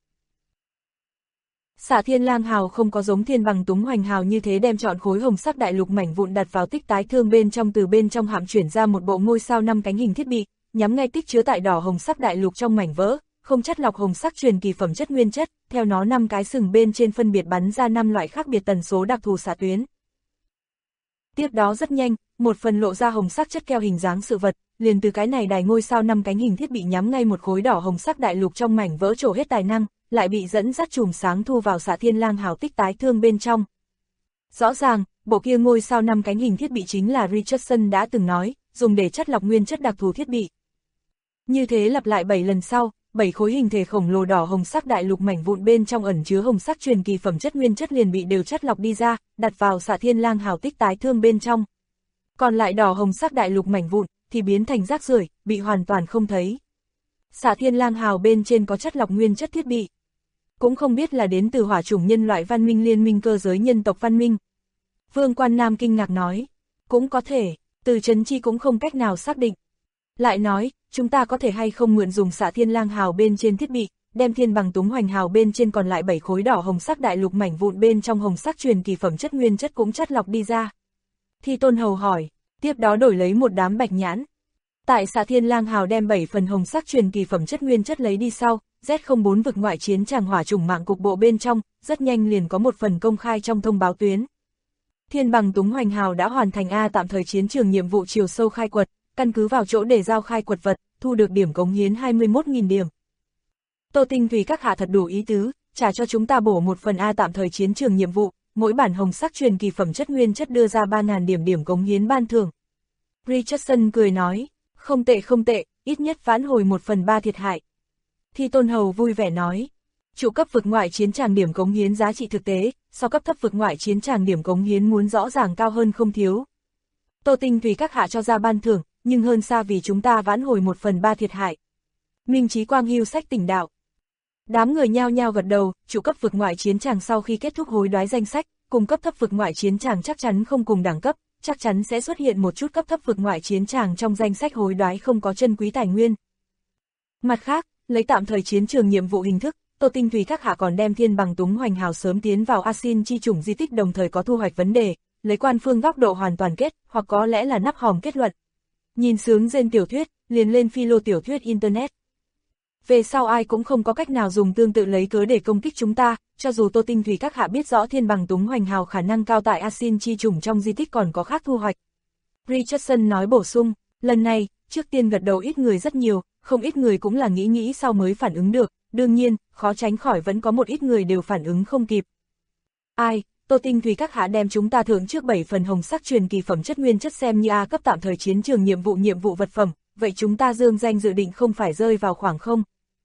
B: Xạ Thiên Lang Hào không có giống Thiên Bằng Túng Hoành Hào như thế đem chọn khối hồng sắc đại lục mảnh vụn đặt vào tích tái thương bên trong, từ bên trong hạm chuyển ra một bộ ngôi sao 5 cánh hình thiết bị, nhắm ngay tích chứa tại đỏ hồng sắc đại lục trong mảnh vỡ, không chất lọc hồng sắc truyền kỳ phẩm chất nguyên chất, theo nó 5 cái sừng bên trên phân biệt bắn ra 5 loại khác biệt tần số đặc thù xạ tuyến. Tiếp đó rất nhanh, một phần lộ ra hồng sắc chất keo hình dáng sự vật, liền từ cái này đài ngôi sao 5 cánh hình thiết bị nhắm ngay một khối đỏ hồng sắc đại lục trong mảnh vỡ trổ hết tài năng, lại bị dẫn dắt chùm sáng thu vào Xạ Thiên Lang Hào tích tái thương bên trong. Rõ ràng, bộ kia ngôi sao 5 cánh hình thiết bị chính là Richardson đã từng nói, dùng để chất lọc nguyên chất đặc thù thiết bị. Như thế lặp lại 7 lần sau, 7 khối hình thể khổng lồ đỏ hồng sắc đại lục mảnh vụn bên trong ẩn chứa hồng sắc truyền kỳ phẩm chất nguyên chất liền bị đều chất lọc đi ra, đặt vào Xạ Thiên Lang Hào tích tái thương bên trong. Còn lại đỏ hồng sắc đại lục mảnh vụn thì biến thành rác rưởi, bị hoàn toàn không thấy. Xạ Thiên Lang Hào bên trên có chất lọc nguyên chất thiết bị, cũng không biết là đến từ hỏa chủng nhân loại văn minh liên minh cơ giới nhân tộc văn minh. Vương Quan Nam kinh ngạc nói, cũng có thể, từ Trấn Chi cũng không cách nào xác định. Lại nói, chúng ta có thể hay không mượn dùng Xạ Thiên Lang Hào bên trên thiết bị, đem Thiên Bằng Túng Hoành Hào bên trên còn lại 7 khối đỏ hồng sắc đại lục mảnh vụn bên trong hồng sắc truyền kỳ phẩm chất nguyên chất cũng chất lọc đi ra. Thi Tôn Hầu hỏi, tiếp đó đổi lấy một đám bạch nhãn. Tại Xạ Thiên Lang Hào đem 7 phần hồng sắc truyền kỳ phẩm chất nguyên chất lấy đi sau, Z04 vực ngoại chiến tràng hỏa chủng mạng cục bộ bên trong, rất nhanh liền có một phần công khai trong thông báo tuyến. Thiên Bằng Túng Hoành Hào đã hoàn thành tạm thời chiến trường nhiệm vụ chiều sâu khai quật, căn cứ vào chỗ để giao khai quật vật, thu được điểm cống hiến 21.000 điểm. Tô Tinh vì các hạ thật đủ ý tứ, trả cho chúng ta bổ một phần tạm thời chiến trường nhiệm vụ, mỗi bản hồng sắc truyền kỳ phẩm chất nguyên chất đưa ra 3.000 điểm cống hiến ban thưởng. Richardson cười nói, không tệ, ít nhất vãn hồi 1/3 thiệt hại. Thi Tôn Hầu vui vẻ nói, trụ cấp vực ngoại chiến tràng điểm cống hiến giá trị thực tế, so cấp thấp vực ngoại chiến tràng điểm cống hiến muốn rõ ràng cao hơn không thiếu. Tô Tinh vì các hạ cho ra ban thưởng, nhưng hơn xa vì chúng ta vãn hồi 1/3 thiệt hại. Minh Chí Quang hưu sách tỉnh đạo. Đám người nhao nhao gật đầu, trụ cấp vực ngoại chiến tràng sau khi kết thúc hối đoái danh sách, cùng cấp thấp vực ngoại chiến tràng chắc chắn không cùng đẳng cấp, chắc chắn sẽ xuất hiện một chút cấp thấp vực ngoại chiến tràng trong danh sách hối đoái không có chân quý tài nguyên. Mặt khác, lấy tạm thời chiến trường nhiệm vụ hình thức, Tô Tinh vì các hạ còn đem Thiên Bằng Túng Hoành Hào sớm tiến vào Asin chi chủng di tích, đồng thời có thu hoạch vấn đề, lấy quan phương góc độ hoàn toàn kết, hoặc có lẽ là nắp hòm kết luận. Nhìn sướng trên tiểu thuyết, liền lên philo tiểu thuyết internet. Về sau ai cũng không có cách nào dùng tương tự lấy cớ để công kích chúng ta, cho dù Tô Tinh vì các hạ biết rõ Thiên Bằng Túng Hoành Hào khả năng cao tại Asin chi chủng trong di tích còn có khác thu hoạch. Richardson nói bổ sung, lần này, trước tiên gật đầu ít người rất nhiều, không ít người cũng là nghĩ sau mới phản ứng được, đương nhiên, khó tránh khỏi vẫn có một ít người đều phản ứng không kịp. Ai, Tô Tinh vì các hạ đem chúng ta thưởng trước 7 phần hồng sắc truyền kỳ phẩm chất nguyên chất xem như cấp tạm thời chiến trường nhiệm vụ vật phẩm, vậy chúng ta dương danh dự định không phải rơi vào khoảng không.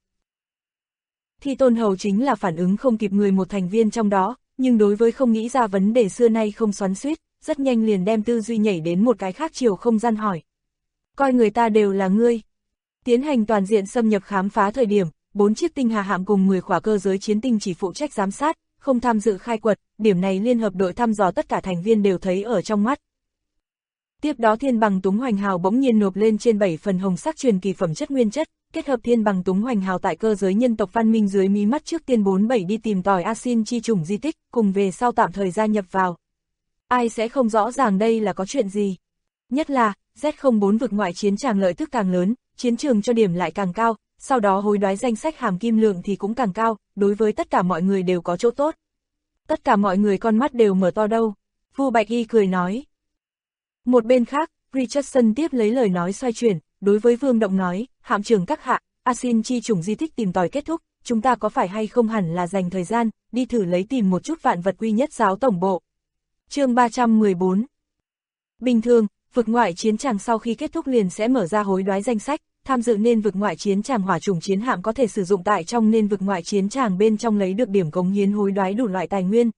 B: Thi Tôn Hầu chính là phản ứng không kịp người một thành viên trong đó, nhưng đối với không nghĩ ra vấn đề xưa nay không xoắn xuýt, rất nhanh liền đem tư duy nhảy đến một cái khác chiều không gian hỏi. Coi người ta đều là ngươi. Tiến hành toàn diện xâm nhập khám phá thời điểm, 4 chiếc tinh hà hạm cùng 10 khỏa cơ giới chiến tinh chỉ phụ trách giám sát, không tham dự khai quật, điểm này liên hợp đội thăm dò tất cả thành viên đều thấy ở trong mắt. Tiếp đó Thiên Bằng Túng Hoành Hào bỗng nhiên nộp lên trên 7 phần hồng sắc truyền kỳ phẩm chất nguyên chất, kết hợp Thiên Bằng Túng Hoành Hào tại cơ giới nhân tộc văn minh dưới mí mắt trước tiên 47 đi tìm tòi Asin chi chủng di tích, cùng về sau tạm thời gia nhập vào. Ai sẽ không rõ ràng đây là có chuyện gì? Nhất là, Z04 vực ngoại chiến tràng lợi tức càng lớn, chiến trường cho điểm lại càng cao, sau đó hối đoái danh sách hàm kim lượng thì cũng càng cao, đối với tất cả mọi người đều có chỗ tốt. Tất cả mọi người con mắt đều mở to đâu. Vu Bạch Y cười nói. Một bên khác, Richardson tiếp lấy lời nói xoay chuyển, đối với Vương Động nói, hạm trưởng các hạ, Asin chi chủng di tích tìm tòi kết thúc, chúng ta có phải hay không hẳn là dành thời gian, đi thử lấy tìm một chút vạn vật quy nhất giáo tổng bộ. Chương 314. Bình thường, vực ngoại chiến tràng sau khi kết thúc liền sẽ mở ra hối đoái danh sách, tham dự nên vực ngoại chiến tràng hỏa chủng chiến hạm có thể sử dụng tại trong nên vực ngoại chiến tràng bên trong lấy được điểm cống hiến hối đoái đủ loại tài nguyên.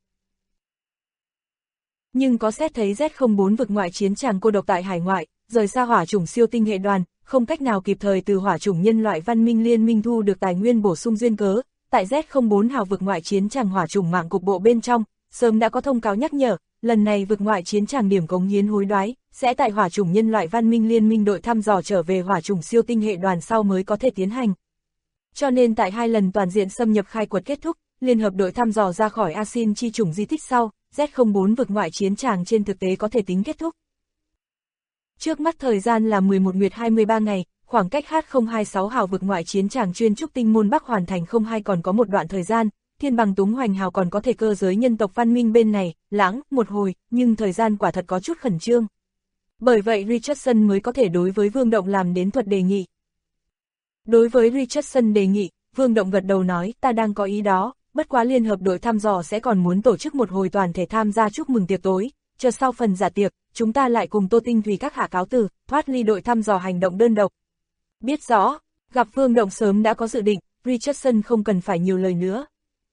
B: Nhưng có xét thấy Z04 vực ngoại chiến tràng cô độc tại hải ngoại, rời xa hỏa chủng siêu tinh hệ đoàn, không cách nào kịp thời từ hỏa chủng nhân loại văn minh liên minh thu được tài nguyên bổ sung duyên cớ, tại Z04 hào vực ngoại chiến tràng hỏa chủng mạng cục bộ bên trong, sớm đã có thông cáo nhắc nhở, lần này vực ngoại chiến tràng điểm cống hiến hối đoái, sẽ tại hỏa chủng nhân loại văn minh liên minh đội thăm dò trở về hỏa chủng siêu tinh hệ đoàn sau mới có thể tiến hành. Cho nên tại 2 lần toàn diện xâm nhập khai quật kết thúc, liên hợp đội thăm dò ra khỏi Asin chi chủng di tích sau, Z04 vực ngoại chiến tràng trên thực tế có thể tính kết thúc. Trước mắt thời gian là 11 nguyệt 23 ngày, khoảng cách H026 hào vực ngoại chiến tràng chuyên trúc tinh môn Bắc hoàn thành 02 còn có một đoạn thời gian, thiên bằng túng hoành hào còn có thể cơ giới nhân tộc văn minh bên này, lãng, một hồi, nhưng thời gian quả thật có chút khẩn trương. Bởi vậy Richardson mới có thể đối với Vương Động làm đến thuật đề nghị. Đối với Richardson đề nghị, Vương Động gật đầu nói, ta đang có ý đó, bất quá liên hợp đội thăm dò sẽ còn muốn tổ chức một hồi toàn thể tham gia chúc mừng tiệc tối, chờ sau phần dạ tiệc, chúng ta lại cùng Tô Tinh Thủy các hạ cáo từ, thoát ly đội thăm dò hành động đơn độc. Biết rõ, gặp Vương Động sớm đã có dự định, Richardson không cần phải nhiều lời nữa.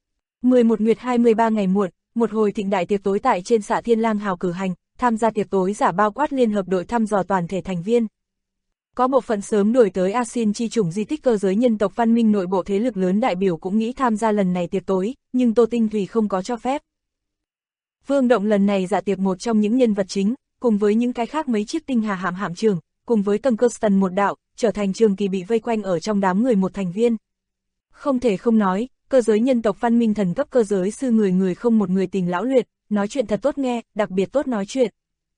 B: 11 nguyệt 23 ngày muộn, một hồi thịnh đại tiệc tối tại trên xạ Thiên Lang hào cử hành, tham gia tiệc tối giả bao quát liên hợp đội thăm dò toàn thể thành viên. Có bộ phận sớm đổi tới Asin chi chủng di tích cơ giới nhân tộc văn minh nội bộ thế lực lớn đại biểu cũng nghĩ tham gia lần này tiệc tối, nhưng Tô Tinh Thủy không có cho phép. Vương Động lần này dạ tiệc một trong những nhân vật chính, cùng với những cái khác mấy chiếc tinh hà hạm hạm trưởng, cùng với Tungsten một đạo, trở thành trường kỳ bị vây quanh ở trong đám người một thành viên. Không thể không nói, cơ giới nhân tộc văn minh thần cấp cơ giới sư người người không một người tình lão luyện, nói chuyện thật tốt nghe, đặc biệt tốt nói chuyện.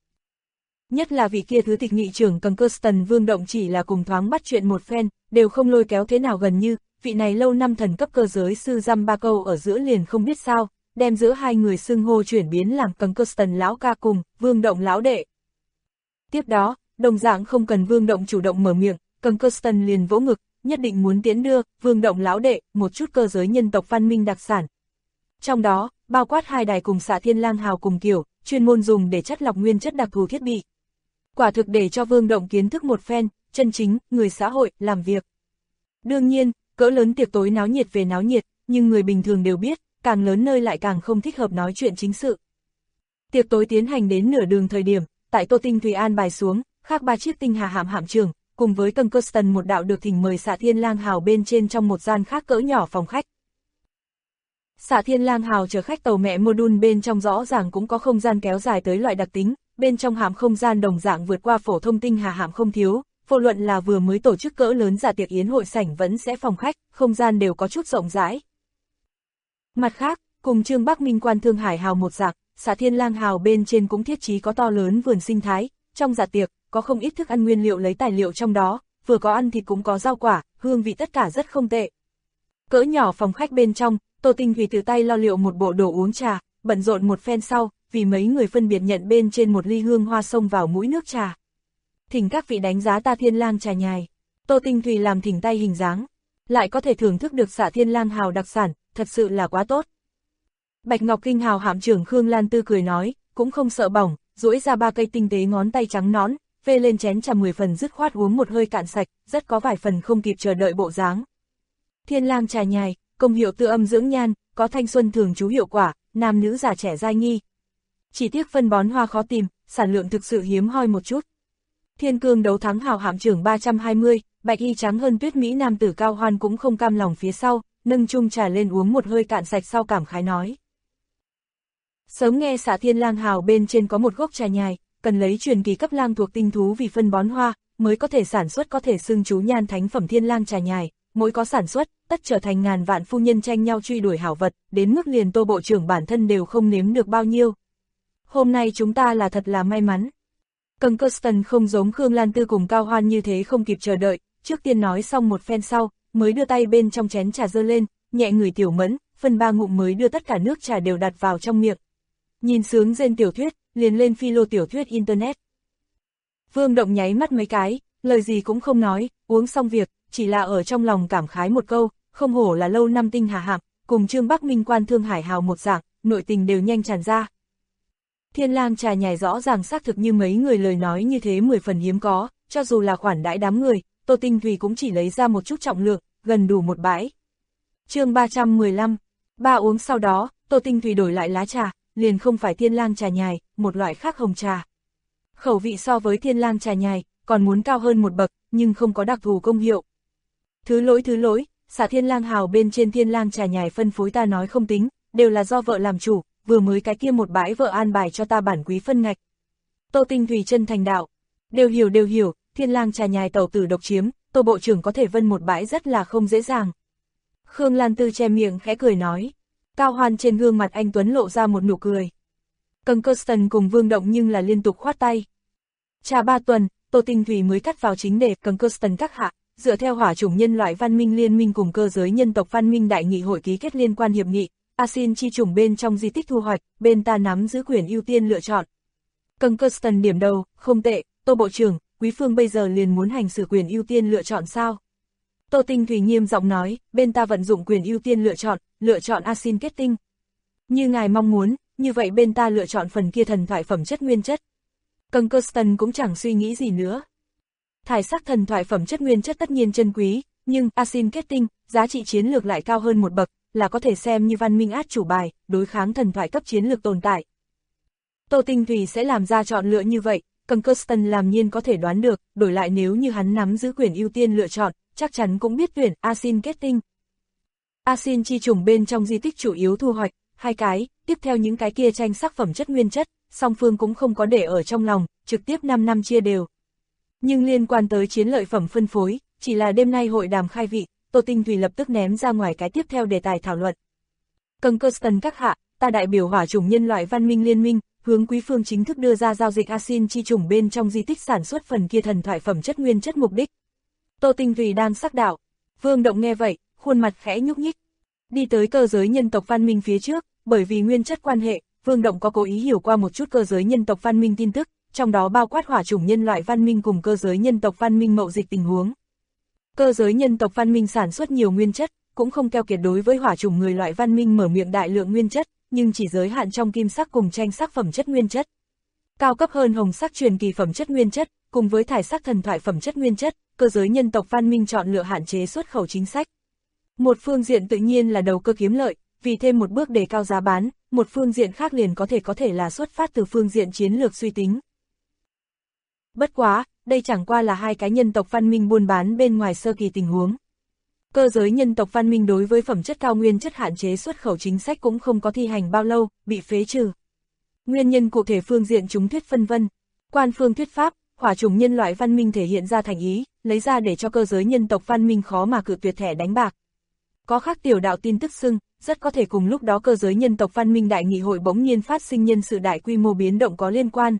B: Nhất là vị kia thứ tịch nghị trưởng Tungsten Vương Động chỉ là cùng thoáng bắt chuyện một phen, đều không lôi kéo thế nào gần như, vị này lâu năm thần cấp cơ giới sư dăm ba câu ở giữa liền không biết sao, đem giữa hai người xưng hô chuyển biến làm Tungsten lão ca cùng, Vương Động lão đệ. Tiếp đó, đồng dạng không cần Vương Động chủ động mở miệng, Tungsten liền vỗ ngực, nhất định muốn tiến đưa, Vương Động lão đệ, một chút cơ giới nhân tộc văn minh đặc sản. Trong đó, bao quát 2 đài cùng xạ Thiên Lang hào cùng kiểu, chuyên môn dùng để chất lọc nguyên chất đặc thù thiết bị. Quả thực để cho Vương Động kiến thức một phen, chân chính, người xã hội, làm việc. Đương nhiên, cỡ lớn tiệc tối náo nhiệt về náo nhiệt, nhưng người bình thường đều biết, càng lớn nơi lại càng không thích hợp nói chuyện chính sự. Tiệc tối tiến hành đến nửa đường thời điểm, tại Tô Tinh Thủy an bài xuống, khác 3 chiếc tinh hà hạm hạm trưởng, cùng với Tungsten một đạo được thỉnh mời xạ Thiên Lang hào bên trên trong một gian khác cỡ nhỏ phòng khách. Xạ Thiên Lang hào chở khách tàu mẹ module bên trong rõ ràng cũng có không gian kéo dài tới loại đặc tính, bên trong hạm không gian đồng dạng vượt qua phổ thông tinh hà hạm không thiếu, vô luận là vừa mới tổ chức cỡ lớn dạ tiệc yến hội sảnh vẫn sẽ phòng khách, không gian đều có chút rộng rãi. Mặt khác, cùng Trương Bắc Minh Quan Thương Hải hào một dạng, xạ Thiên Lang hào bên trên cũng thiết trí có to lớn vườn sinh thái, trong dạ tiệc có không ít thức ăn nguyên liệu lấy tài liệu trong đó, vừa có ăn thịt cũng có rau quả, hương vị tất cả rất không tệ. Cỡ nhỏ phòng khách bên trong, Tô Tinh Thủy tự tay lo liệu một bộ đồ uống trà, bận rộn một phen sau, vì mấy người phân biệt nhận bên trên một ly hương hoa xông vào mũi nước trà. Thỉnh các vị đánh giá ta Thiên Lang trà nhài. Tô Tinh Thủy làm thỉnh tay hình dáng, lại có thể thưởng thức được xạ Thiên Lang hào đặc sản, thật sự là quá tốt. Bạch Ngọc Kinh hào hạm trưởng Khương Lan Tư cười nói, cũng không sợ bỏng, duỗi ra 3 cây tinh tế ngón tay trắng nõn, vê lên chén trà 10 phần dứt khoát uống một hơi cạn sạch, rất có vài phần không kịp chờ đợi bộ dáng. Thiên Lang trà nhài, công hiệu tư âm dưỡng nhan, có thanh xuân thường trú hiệu quả, nam nữ già trẻ giai nghi. Chỉ tiếc phân bón hoa khó tìm, sản lượng thực sự hiếm hoi một chút. Thiên Cương đấu thắng hào hạm trưởng 320, bạch y trắng hơn tuyết mỹ nam tử Cao Hoan cũng không cam lòng phía sau, nâng chung trà lên uống một hơi cạn sạch sau cảm khái nói. Sớm nghe xạ Thiên Lang hào bên trên có một gốc trà nhài, cần lấy truyền kỳ cấp lang thuộc tinh thú vì phân bón hoa, mới có thể sản xuất có thể xưng chú nhan thánh phẩm Thiên Lang trà nhài, mỗi có sản xuất, tất trở thành ngàn vạn phu nhân tranh nhau truy đuổi hảo vật, đến mức liền Tô bộ trưởng bản thân đều không nếm được bao nhiêu. Hôm nay chúng ta là thật là may mắn. Tungsten không giống Khương Lan Tư cùng Cao Hoan như thế không kịp chờ đợi, trước tiên nói xong một phen sau, mới đưa tay bên trong chén trà giơ lên, nhẹ ngửi tiểu mẫn, phân 3 ngụm mới đưa tất cả nước trà đều đặt vào trong miệng. Nhìn sướng rên tiểu thuyết, liền lên philo tiểu thuyết internet. Vương Động nháy mắt mấy cái, lời gì cũng không nói, uống xong việc, chỉ là ở trong lòng cảm khái một câu, không hổ là lâu năm tinh hà hạm, cùng Trương Bắc Minh quan thương hải hào một dạng, nội tình đều nhanh tràn ra. Thiên lang trà nhài rõ ràng xác thực như mấy người lời nói như thế 10 phần hiếm có, cho dù là khoản đãi đám người, Tô Tinh Thủy cũng chỉ lấy ra một chút trọng lượng, gần đủ một bãi. Chương 315, ba uống sau đó, Tô Tinh Thủy đổi lại lá trà, liền không phải thiên lang trà nhài, một loại khác hồng trà. Khẩu vị so với thiên lang trà nhài, còn muốn cao hơn một bậc, nhưng không có đặc thù công hiệu. Thứ lỗi, xả thiên lang hào bên trên thiên lang trà nhài phân phối ta nói không tính, đều là do vợ làm chủ, vừa mới cái kia một bãi vợ an bài cho ta bản quý phân ngạch. Tô Tinh Thủy chân thành đạo, đều hiểu, thiên lang trà nhài tẩu tử độc chiếm, Tô bộ trưởng có thể vân một bãi rất là không dễ dàng. Khương Lan Tư che miệng khẽ cười nói, Cao Hoan trên gương mặt anh Tuấn lộ ra một nụ cười. Concuston cùng Vương Động nhưng là liên tục khoát tay. Trà 3 tuần, Tô Tinh Thủy mới cắt vào chính đề. Concuston các hạ, dựa theo hỏa chủng nhân loại văn minh liên minh cùng cơ giới nhân tộc văn minh đại nghị hội ký kết liên quan hiệp nghị, Asin chi chủng bên trong di tích thu hoạch, bên ta nắm giữ quyền ưu tiên lựa chọn. Concuston điểm đầu, không tệ, Tô bộ trưởng, Quý Phương bây giờ liền muốn hành xử quyền ưu tiên lựa chọn sao? Tô Tinh Thủy nghiêm giọng nói, bên ta vận dụng quyền ưu tiên lựa chọn Asin kết tinh. Như ngài mong muốn, như vậy bên ta lựa chọn phần kia thần thoại phẩm chất nguyên chất. Concuston cũng chẳng suy nghĩ gì nữa. Thải sắc thần thoại phẩm chất nguyên chất tất nhiên chân quý, nhưng Asin kết tinh, giá trị chiến lược lại cao hơn một bậc, là có thể xem như văn minh át chủ bài, đối kháng thần thoại cấp chiến lược tồn tại. Tô Tinh Thủy sẽ làm ra chọn lựa như vậy, Concuston làm nhiên có thể đoán được, đổi lại nếu như hắn nắm giữ quyền ưu tiên lựa chọn, chắc chắn cũng biết tuyển Asin kết tinh. Asin chi chủng bên trong di tích chủ yếu thu hoạch, 2 cái, tiếp theo những cái kia tranh sắc phẩm chất nguyên chất, song phương cũng không có để ở trong lòng, trực tiếp 5 năm chia đều. Nhưng liên quan tới chiến lợi phẩm phân phối, chỉ là đêm nay hội đàm khai vị, Tô Tinh Thủy lập tức ném ra ngoài cái tiếp theo đề tài thảo luận. Concuston các hạ, ta đại biểu hỏa chủng nhân loại văn minh liên minh, hướng Quý Phương chính thức đưa ra giao dịch Asin chi chủng bên trong di tích sản xuất phần kia thần thoại phẩm chất nguyên chất mục đích. Tô Tinh Thủy đang sắc đạo, Vương Động nghe vậy, khuôn mặt khẽ nhúc nhích. Đi tới cơ giới nhân tộc văn minh phía trước, bởi vì nguyên chất quan hệ, Vương Động có cố ý hiểu qua một chút cơ giới nhân tộc văn minh tin tức, trong đó bao quát hỏa chủng nhân loại văn minh cùng cơ giới nhân tộc văn minh mậu dịch tình huống. Cơ giới nhân tộc văn minh sản xuất nhiều nguyên chất, cũng không keo kiệt đối với hỏa chủng người loại văn minh mở miệng đại lượng nguyên chất, nhưng chỉ giới hạn trong kim sắc cùng tranh sắc phẩm chất nguyên chất. Cao cấp hơn hồng sắc truyền kỳ phẩm chất nguyên chất, cùng với thải sắc thần thoại phẩm chất nguyên chất, cơ giới nhân tộc văn minh chọn lựa hạn chế xuất khẩu chính sách. Một phương diện tự nhiên là đầu cơ kiếm lợi, vì thêm một bước đề cao giá bán, một phương diện khác liền có thể là xuất phát từ phương diện chiến lược suy tính. Bất quá, đây chẳng qua là 2 cái nhân tộc văn minh buôn bán bên ngoài sơ kỳ tình huống. Cơ giới nhân tộc văn minh đối với phẩm chất cao nguyên chất hạn chế xuất khẩu chính sách cũng không có thi hành bao lâu, bị phế trừ. Nguyên nhân cụ thể phương diện chúng thuyết phân vân. Quan phương thuyết pháp, hỏa chủng nhân loại văn minh thể hiện ra thành ý, lấy ra để cho cơ giới nhân tộc văn minh khó mà cự tuyệt thẻ đánh bạc. Có khác tiểu đạo tin tức xưng, rất có thể cùng lúc đó cơ giới nhân tộc văn minh đại nghị hội bỗng nhiên phát sinh nhân sự đại quy mô biến động có liên quan.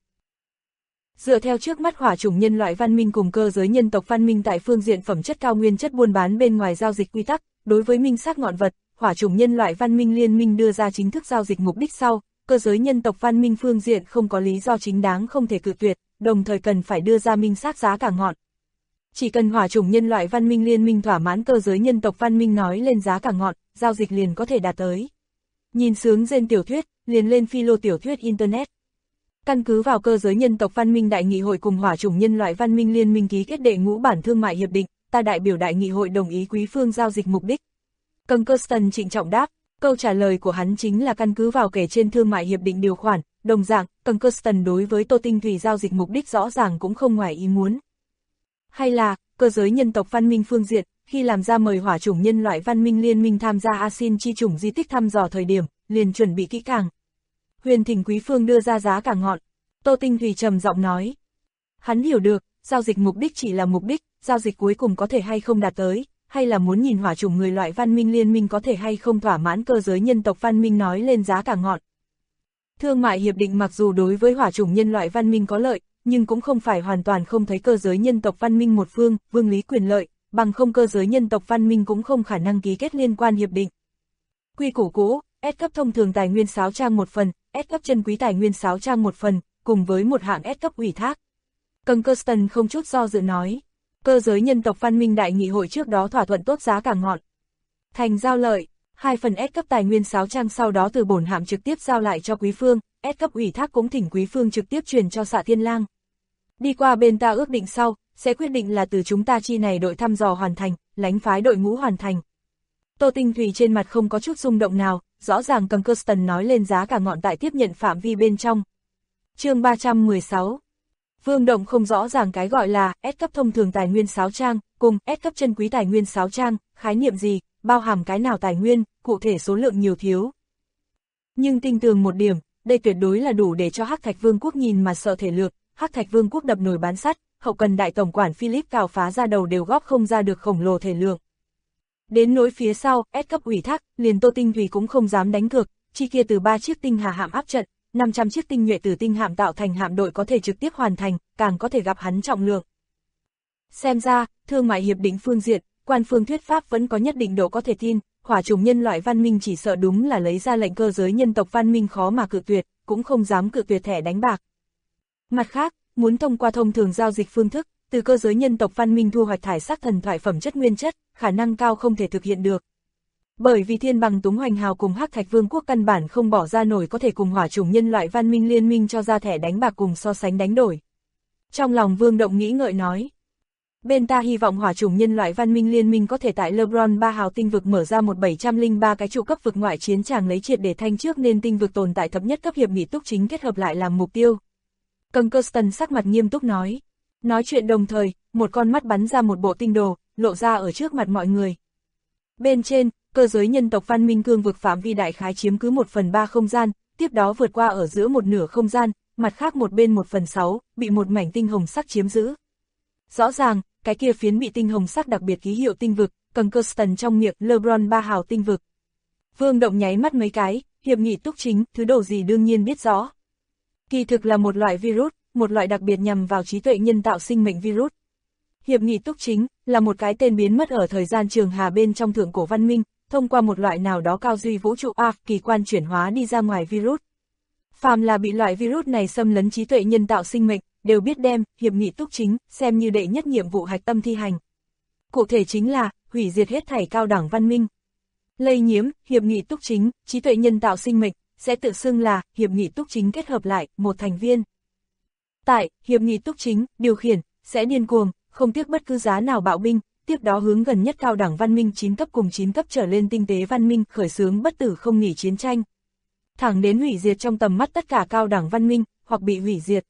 B: Dựa theo trước mắt hỏa chủng nhân loại văn minh cùng cơ giới nhân tộc văn minh tại phương diện phẩm chất cao nguyên chất buôn bán bên ngoài giao dịch quy tắc, đối với minh xác ngọn vật, hỏa chủng nhân loại văn minh liên minh đưa ra chính thức giao dịch mục đích sau, cơ giới nhân tộc văn minh phương diện không có lý do chính đáng không thể cự tuyệt, đồng thời cần phải đưa ra minh xác giá cả ngọn. Chỉ cần hỏa chủng nhân loại văn minh liên minh thỏa mãn cơ giới nhân tộc văn minh nói lên giá cả ngọn, giao dịch liền có thể đạt tới. Nhìn sướng trên tiểu thuyết, liền lên philo tiểu thuyết Internet. Căn cứ vào cơ giới nhân tộc văn minh đại nghị hội cùng hỏa chủng nhân loại văn minh liên minh ký kết đệ ngũ bản thương mại hiệp định, ta đại biểu đại nghị hội đồng ý Quý Phương giao dịch mục đích. Concuston trịnh trọng đáp, câu trả lời của hắn chính là căn cứ vào kể trên thương mại hiệp định điều khoản, đồng dạng, Concuston đối với Tô Tinh Thủy giao dịch mục đích rõ ràng cũng không ngoài ý muốn. Hay là, cơ giới nhân tộc văn minh phương diện, khi làm ra mời hỏa chủng nhân loại văn minh liên minh tham gia Asin chi chủng di tích thăm dò thời điểm, liền chuẩn bị kỹ càng. Huyền thỉnh Quý Phương đưa ra giá cả ngọn. Tô Tinh Thủy trầm giọng nói. Hắn hiểu được, giao dịch mục đích chỉ là mục đích, giao dịch cuối cùng có thể hay không đạt tới, hay là muốn nhìn hỏa chủng người loại văn minh liên minh có thể hay không thỏa mãn cơ giới nhân tộc văn minh nói lên giá cả ngọn. Thương mại hiệp định mặc dù đối với hỏa chủng nhân loại văn minh có lợi, nhưng cũng không phải hoàn toàn không thấy cơ giới nhân tộc văn minh một phương, vương lý quyền lợi, bằng không cơ giới nhân tộc văn minh cũng không khả năng ký kết liên quan hiệp định. Quy củ cũ, S cấp thông thường tài nguyên sáo trang một phần, S cấp chân quý tài nguyên sáo trang một phần, cùng với một hạng S cấp ủy thác. Concuston không chút do dự nói. Cơ giới nhân tộc văn minh đại nghị hội trước đó thỏa thuận tốt giá cả ngọn. Thành giao lợi, 2 phần S cấp tài nguyên sáo trang sau đó từ bổn hạm trực tiếp giao lại cho Quý Phương, S cấp ủy thác cũng thỉnh Quý Phương trực tiếp truyền cho Xạ Thiên Lang. Đi qua bên ta ước định sau, sẽ quyết định là từ chúng ta chi này đội thăm dò hoàn thành, lánh phái đội ngũ hoàn thành. Tô Tinh Thủy trên mặt không có chút rung động nào, rõ ràng cầm Kirsten nói lên giá cả ngọn tại tiếp nhận phạm vi bên trong. Chương 316. Vương Động không rõ ràng cái gọi là S cấp thông thường tài nguyên sáo trang, cùng S cấp chân quý tài nguyên sáo trang, khái niệm gì, bao hàm cái nào tài nguyên, cụ thể số lượng nhiều thiếu. Nhưng tin tưởng một điểm, đây tuyệt đối là đủ để cho Hắc Thạch Vương quốc nhìn mà sợ thể lược, Hắc Thạch Vương quốc đập nồi bán sắt, hậu cần đại tổng quản Philip cào phá ra đầu đều góp không ra được khổng lồ thể lượng. Đến nỗi phía sau, S cấp ủy thác, liền Tô Tinh Thủy cũng không dám đánh cược, chi kia từ 3 chiếc tinh hà hạm áp trận, 500 chiếc tinh nhuệ từ tinh hạm tạo thành hạm đội có thể trực tiếp hoàn thành, càng có thể gặp hắn trọng lượng. Xem ra, thương mại hiệp định phương diện, quan phương thuyết pháp vẫn có nhất định độ có thể tin, hỏa chủng nhân loại văn minh chỉ sợ đúng là lấy ra lệnh cơ giới nhân tộc văn minh khó mà cự tuyệt, cũng không dám cự tuyệt thẻ đánh bạc. Mặt khác, muốn thông qua thông thường giao dịch phương thức, từ cơ giới nhân tộc văn minh thu hoạch thải sắc thần thoại phẩm chất nguyên chất, khả năng cao không thể thực hiện được. Bởi vì Thiên Bằng Túng Hoành Hào cùng Hắc Thạch Vương quốc căn bản không bỏ ra nổi có thể cùng hỏa chủng nhân loại văn minh liên minh cho ra thẻ đánh bạc cùng so sánh đánh đổi. Trong lòng Vương Động nghĩ ngợi nói. Bên ta hy vọng hỏa chủng nhân loại văn minh liên minh có thể tại LeBron 3 hào tinh vực mở ra một 703 cái trụ cấp vực ngoại chiến tràng lấy triệt để thanh trước nên tinh vực tồn tại thập nhất cấp hiệp nghị túc chính kết hợp lại làm mục tiêu. Cầm Kirsten sắc mặt nghiêm túc nói. Nói chuyện đồng thời, một con mắt bắn ra một bộ tinh đồ, lộ ra ở trước mặt mọi người. Bên trên, cơ giới nhân tộc văn minh cương vực phạm vi đại khái chiếm cứ 1/3 không gian, tiếp đó vượt qua ở giữa một nửa không gian, mặt khác một bên 1/6, bị một mảnh tinh hồng sắc chiếm giữ. Rõ ràng, cái kia phiến bị tinh hồng sắc đặc biệt ký hiệu tinh vực, cầm Kirsten trong miệng LeBron 3 hào tinh vực. Vương Động nháy mắt mấy cái, hiệp nghị túc chính, thứ đồ gì đương nhiên biết rõ. Kỳ thực là một loại virus, một loại đặc biệt nhằm vào trí tuệ nhân tạo sinh mệnh virus. Hiệp nghị túc chính, là một cái tên biến mất ở thời gian trường hà bên trong thượng cổ văn minh, thông qua một loại nào đó cao duy vũ trụ kỳ quan chuyển hóa đi ra ngoài virus. Phàm là bị loại virus này xâm lấn trí tuệ nhân tạo sinh mệnh, đều biết đem hiệp nghị túc chính xem như đệ nhất nhiệm vụ hạch tâm thi hành. Cụ thể chính là hủy diệt hết thảy cao đẳng văn minh. Lây nhiễm hiệp nghị túc chính, trí tuệ nhân tạo sinh mệnh sẽ tự xưng là hiệp nghị túc chính kết hợp lại một thành viên. Tại hiệp nghị túc chính điều khiển sẽ điên cuồng, không tiếc bất cứ giá nào bạo binh, tiếp đó hướng gần nhất cao đẳng văn minh 9 cấp cùng 9 cấp trở lên tinh tế văn minh khởi xướng bất tử không nghỉ chiến tranh. Thẳng đến hủy diệt trong tầm mắt tất cả cao đẳng văn minh, hoặc bị hủy diệt.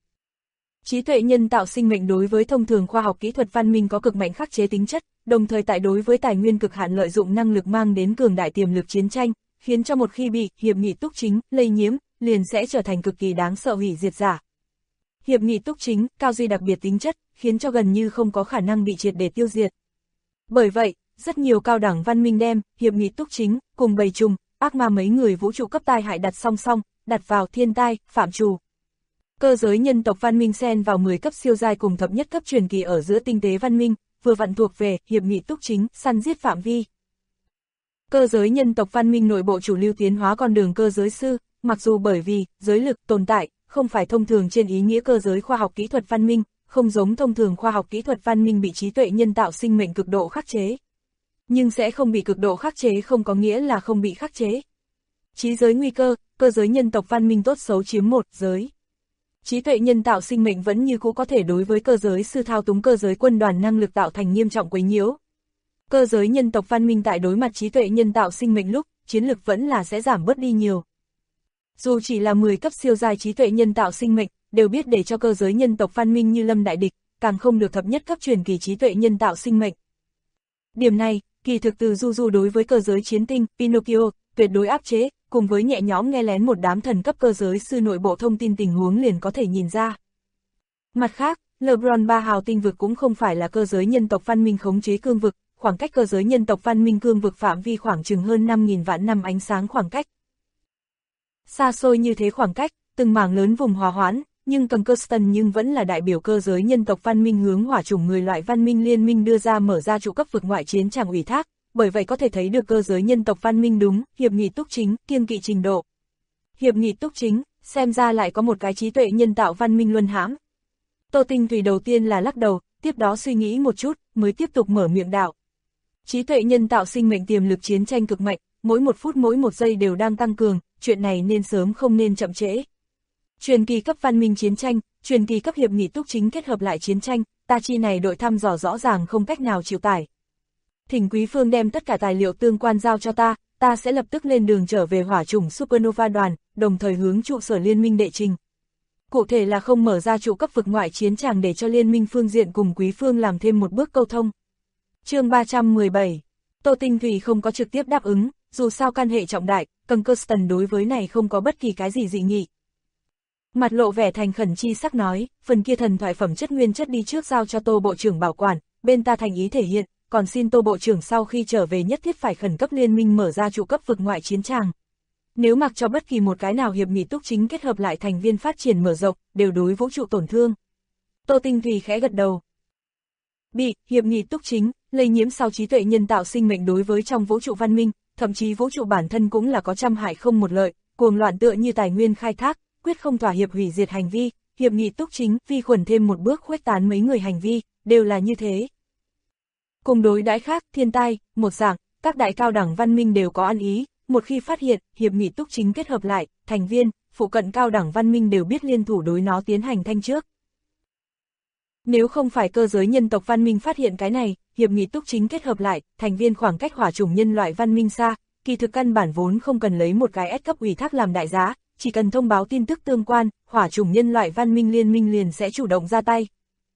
B: Trí tuệ nhân tạo sinh mệnh đối với thông thường khoa học kỹ thuật văn minh có cực mạnh khắc chế tính chất, đồng thời tại đối với tài nguyên cực hạn lợi dụng năng lực mang đến cường đại tiềm lực chiến tranh, khiến cho một khi bị hiệp nghị túc chính lây nhiễm, liền sẽ trở thành cực kỳ đáng sợ hủy diệt giả. Hiệp nghị túc chính, cao duy đặc biệt tính chất, khiến cho gần như không có khả năng bị triệt để tiêu diệt. Bởi vậy, rất nhiều cao đẳng văn minh đem hiệp nghị túc chính cùng bầy trùng, ác ma mấy người vũ trụ cấp tai hại đặt song song, đặt vào thiên tai, phạm trù. Cơ giới nhân tộc văn minh xen vào 10 cấp siêu giai cùng thập nhất cấp truyền kỳ ở giữa tinh tế văn minh, vừa vặn thuộc về hiệp nghị túc chính, săn giết phạm vi. Cơ giới nhân tộc văn minh nội bộ chủ lưu tiến hóa con đường cơ giới sư, mặc dù bởi vì giới lực tồn tại, không phải thông thường trên ý nghĩa cơ giới khoa học kỹ thuật văn minh, không giống thông thường khoa học kỹ thuật văn minh bị trí tuệ nhân tạo sinh mệnh cực độ khắc chế. Nhưng sẽ không bị cực độ khắc chế không có nghĩa là không bị khắc chế. Trí giới nguy cơ, cơ giới nhân tộc văn minh tốt xấu chiếm một giới. Trí tuệ nhân tạo sinh mệnh vẫn như cũ có thể đối với cơ giới sư thao túng cơ giới quân đoàn năng lực tạo thành nghiêm trọng quấy nhiễu. Cơ giới nhân tộc văn minh tại đối mặt trí tuệ nhân tạo sinh mệnh lúc, chiến lực vẫn là sẽ giảm bớt đi nhiều. Dù chỉ là 10 cấp siêu giai trí tuệ nhân tạo sinh mệnh, đều biết để cho cơ giới nhân tộc văn minh như lâm đại địch, càng không được thập nhất cấp truyền kỳ trí tuệ nhân tạo sinh mệnh. Điểm này, kỳ thực từ Du đối với cơ giới chiến tinh, Pinocchio, tuyệt đối áp chế, cùng với nhẹ nhõm nghe lén một đám thần cấp cơ giới sư nội bộ thông tin tình huống liền có thể nhìn ra. Mặt khác, LeBron 3 hào tinh vực cũng không phải là cơ giới nhân tộc văn minh khống chế cương vực, khoảng cách cơ giới nhân tộc văn minh cương vực phạm vi khoảng chừng hơn 5.000 vạn năm ánh sáng khoảng cách. Xa xôi như thế khoảng cách, từng mảng lớn vùng hòa hoãn, nhưng cầm Kirsten nhưng vẫn là đại biểu cơ giới nhân tộc văn minh hướng hỏa chủng người loại văn minh liên minh đưa ra mở ra trụ cấp vực ngoại chiến tràng ủy thác, bởi vậy có thể thấy được cơ giới nhân tộc văn minh đúng, hiệp nghị túc chính, kiêng kỵ trình độ. Hiệp nghị túc chính, xem ra lại có một cái trí tuệ nhân tạo văn minh luân hãm. Tô Tinh Thủy đầu tiên là lắc đầu, tiếp đó suy nghĩ một chút, mới tiếp tục mở miệng đạo. Trí tuệ nhân tạo sinh mệnh tiềm lực chiến tranh cực mạnh, mỗi một phút mỗi một giây đều đang tăng cường, chuyện này nên sớm không nên chậm trễ. Truyền kỳ cấp văn minh chiến tranh, truyền kỳ cấp hiệp nghị túc chính kết hợp lại chiến tranh, ta chi này đội thăm dò rõ ràng không cách nào chịu tải. Thỉnh Quý Phương đem tất cả tài liệu tương quan giao cho ta sẽ lập tức lên đường trở về hỏa chủng Supernova đoàn, đồng thời hướng trụ sở liên minh đệ trình. Cụ thể là không mở ra trụ cấp vực ngoại chiến tràng để cho liên minh phương diện cùng Quý Phương làm thêm một bước câu thông. Chương 317, Tô Tinh Thủy không có trực tiếp đáp ứng, dù sao can hệ trọng đại, Concuston đối với này không có bất kỳ cái gì dị nghị. Mặt lộ vẻ thành khẩn chi sắc nói, phần kia thần thoại phẩm chất nguyên chất đi trước giao cho Tô Bộ trưởng bảo quản, bên ta thành ý thể hiện, còn xin Tô Bộ trưởng sau khi trở về nhất thiết phải khẩn cấp liên minh mở ra trụ cấp vực ngoại chiến tràng. Nếu mặc cho bất kỳ một cái nào hiệp nghị túc chính kết hợp lại thành viên phát triển mở rộng, đều đối vũ trụ tổn thương. Tô Tinh Thủy khẽ gật đầu. Hiệp nghị túc chính, lây nhiễm sau trí tuệ nhân tạo sinh mệnh đối với trong vũ trụ văn minh, thậm chí vũ trụ bản thân cũng là có trăm hại không một lợi, cuồng loạn tựa như tài nguyên khai thác, quyết không thỏa hiệp hủy diệt hành vi, hiệp nghị túc chính, vi khuẩn thêm một bước khuếch tán mấy người hành vi, đều là như thế. Cùng đối đãi khác, thiên tai, một dạng, các đại cao đẳng văn minh đều có ăn ý, một khi phát hiện, hiệp nghị túc chính kết hợp lại, thành viên, phụ cận cao đẳng văn minh đều biết liên thủ đối nó tiến hành thanh trước. Nếu không phải cơ giới nhân tộc văn minh phát hiện cái này, hiệp nghị túc chính kết hợp lại, thành viên khoảng cách hỏa chủng nhân loại văn minh xa, kỳ thực căn bản vốn không cần lấy một cái S cấp ủy thác làm đại giá, chỉ cần thông báo tin tức tương quan, hỏa chủng nhân loại văn minh liên minh liền sẽ chủ động ra tay.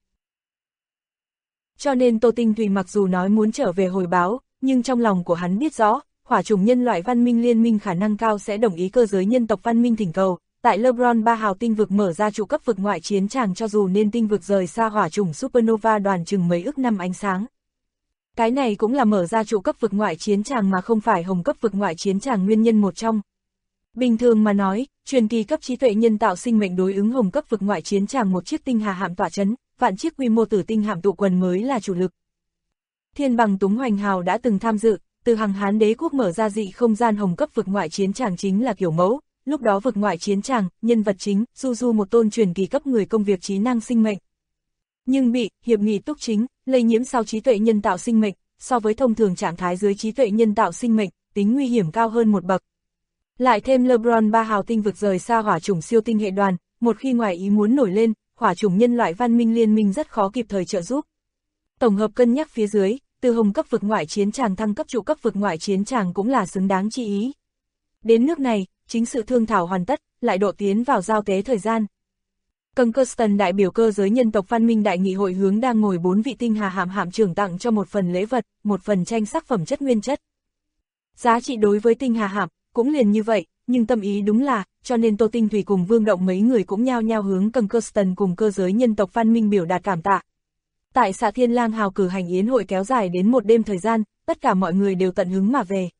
B: Cho nên Tô Tinh Thủy mặc dù nói muốn trở về hồi báo, nhưng trong lòng của hắn biết rõ, hỏa chủng nhân loại văn minh liên minh khả năng cao sẽ đồng ý cơ giới nhân tộc văn minh thỉnh cầu, tại LeBron 3 hào tinh vực mở ra trụ cấp vực ngoại chiến tràng cho dù nên tinh vực rời xa hỏa chủng Supernova đoàn chừng mấy ức năm ánh sáng. Cái này cũng là mở ra trụ cấp vực ngoại chiến tràng mà không phải hồng cấp vực ngoại chiến tràng nguyên nhân một trong. Bình thường mà nói, truyền kỳ cấp trí tuệ nhân tạo sinh mệnh đối ứng hồng cấp vực ngoại chiến tràng một chiếc tinh hà hạm tỏa chấn, vạn chiếc quy mô tử tinh hạm tụ quần mới là chủ lực. Thiên Bằng Túng Hoành Hào đã từng tham dự, từ Hằng Hán Đế quốc mở ra dị không gian hồng cấp vực ngoại chiến tràng chính là kiểu mẫu, lúc đó vực ngoại chiến tràng, nhân vật chính, Du một tôn truyền kỳ cấp người công việc trí năng sinh mệnh. Nhưng bị hiệp nghị túc chính, lây nhiễm sau trí tuệ nhân tạo sinh mệnh, so với thông thường trạng thái dưới trí tuệ nhân tạo sinh mệnh, tính nguy hiểm cao hơn một bậc. Lại thêm LeBron 3 hào tinh vực rời xa hỏa chủng siêu tinh hệ đoàn, một khi ngoài ý muốn nổi lên, hỏa chủng nhân loại văn minh liên minh rất khó kịp thời trợ giúp. Tổng hợp cân nhắc phía dưới, từ hồng cấp vực ngoại chiến tràng thăng cấp trụ cấp vực ngoại chiến tràng cũng là xứng đáng chi ý. Đến nước này, chính sự thương thảo hoàn tất, lại độ tiến vào giao tế thời gian. Concuston đại biểu cơ giới nhân tộc văn minh đại nghị hội hướng đang ngồi 4 vị tinh hà hạm trưởng tặng cho một phần lễ vật, một phần tranh sắc phẩm chất nguyên chất. Giá trị đối với tinh hà hạm cũng liền như vậy, nhưng tâm ý đúng là, cho nên Tô Tinh Thủy cùng Vương Động mấy người cũng nhao nhao hướng Concuston cùng cơ giới nhân tộc văn minh biểu đạt cảm tạ. Tại Xạ Thiên Lang Hào cử hành yến hội kéo dài đến một đêm thời gian, tất cả mọi người đều tận hứng mà về.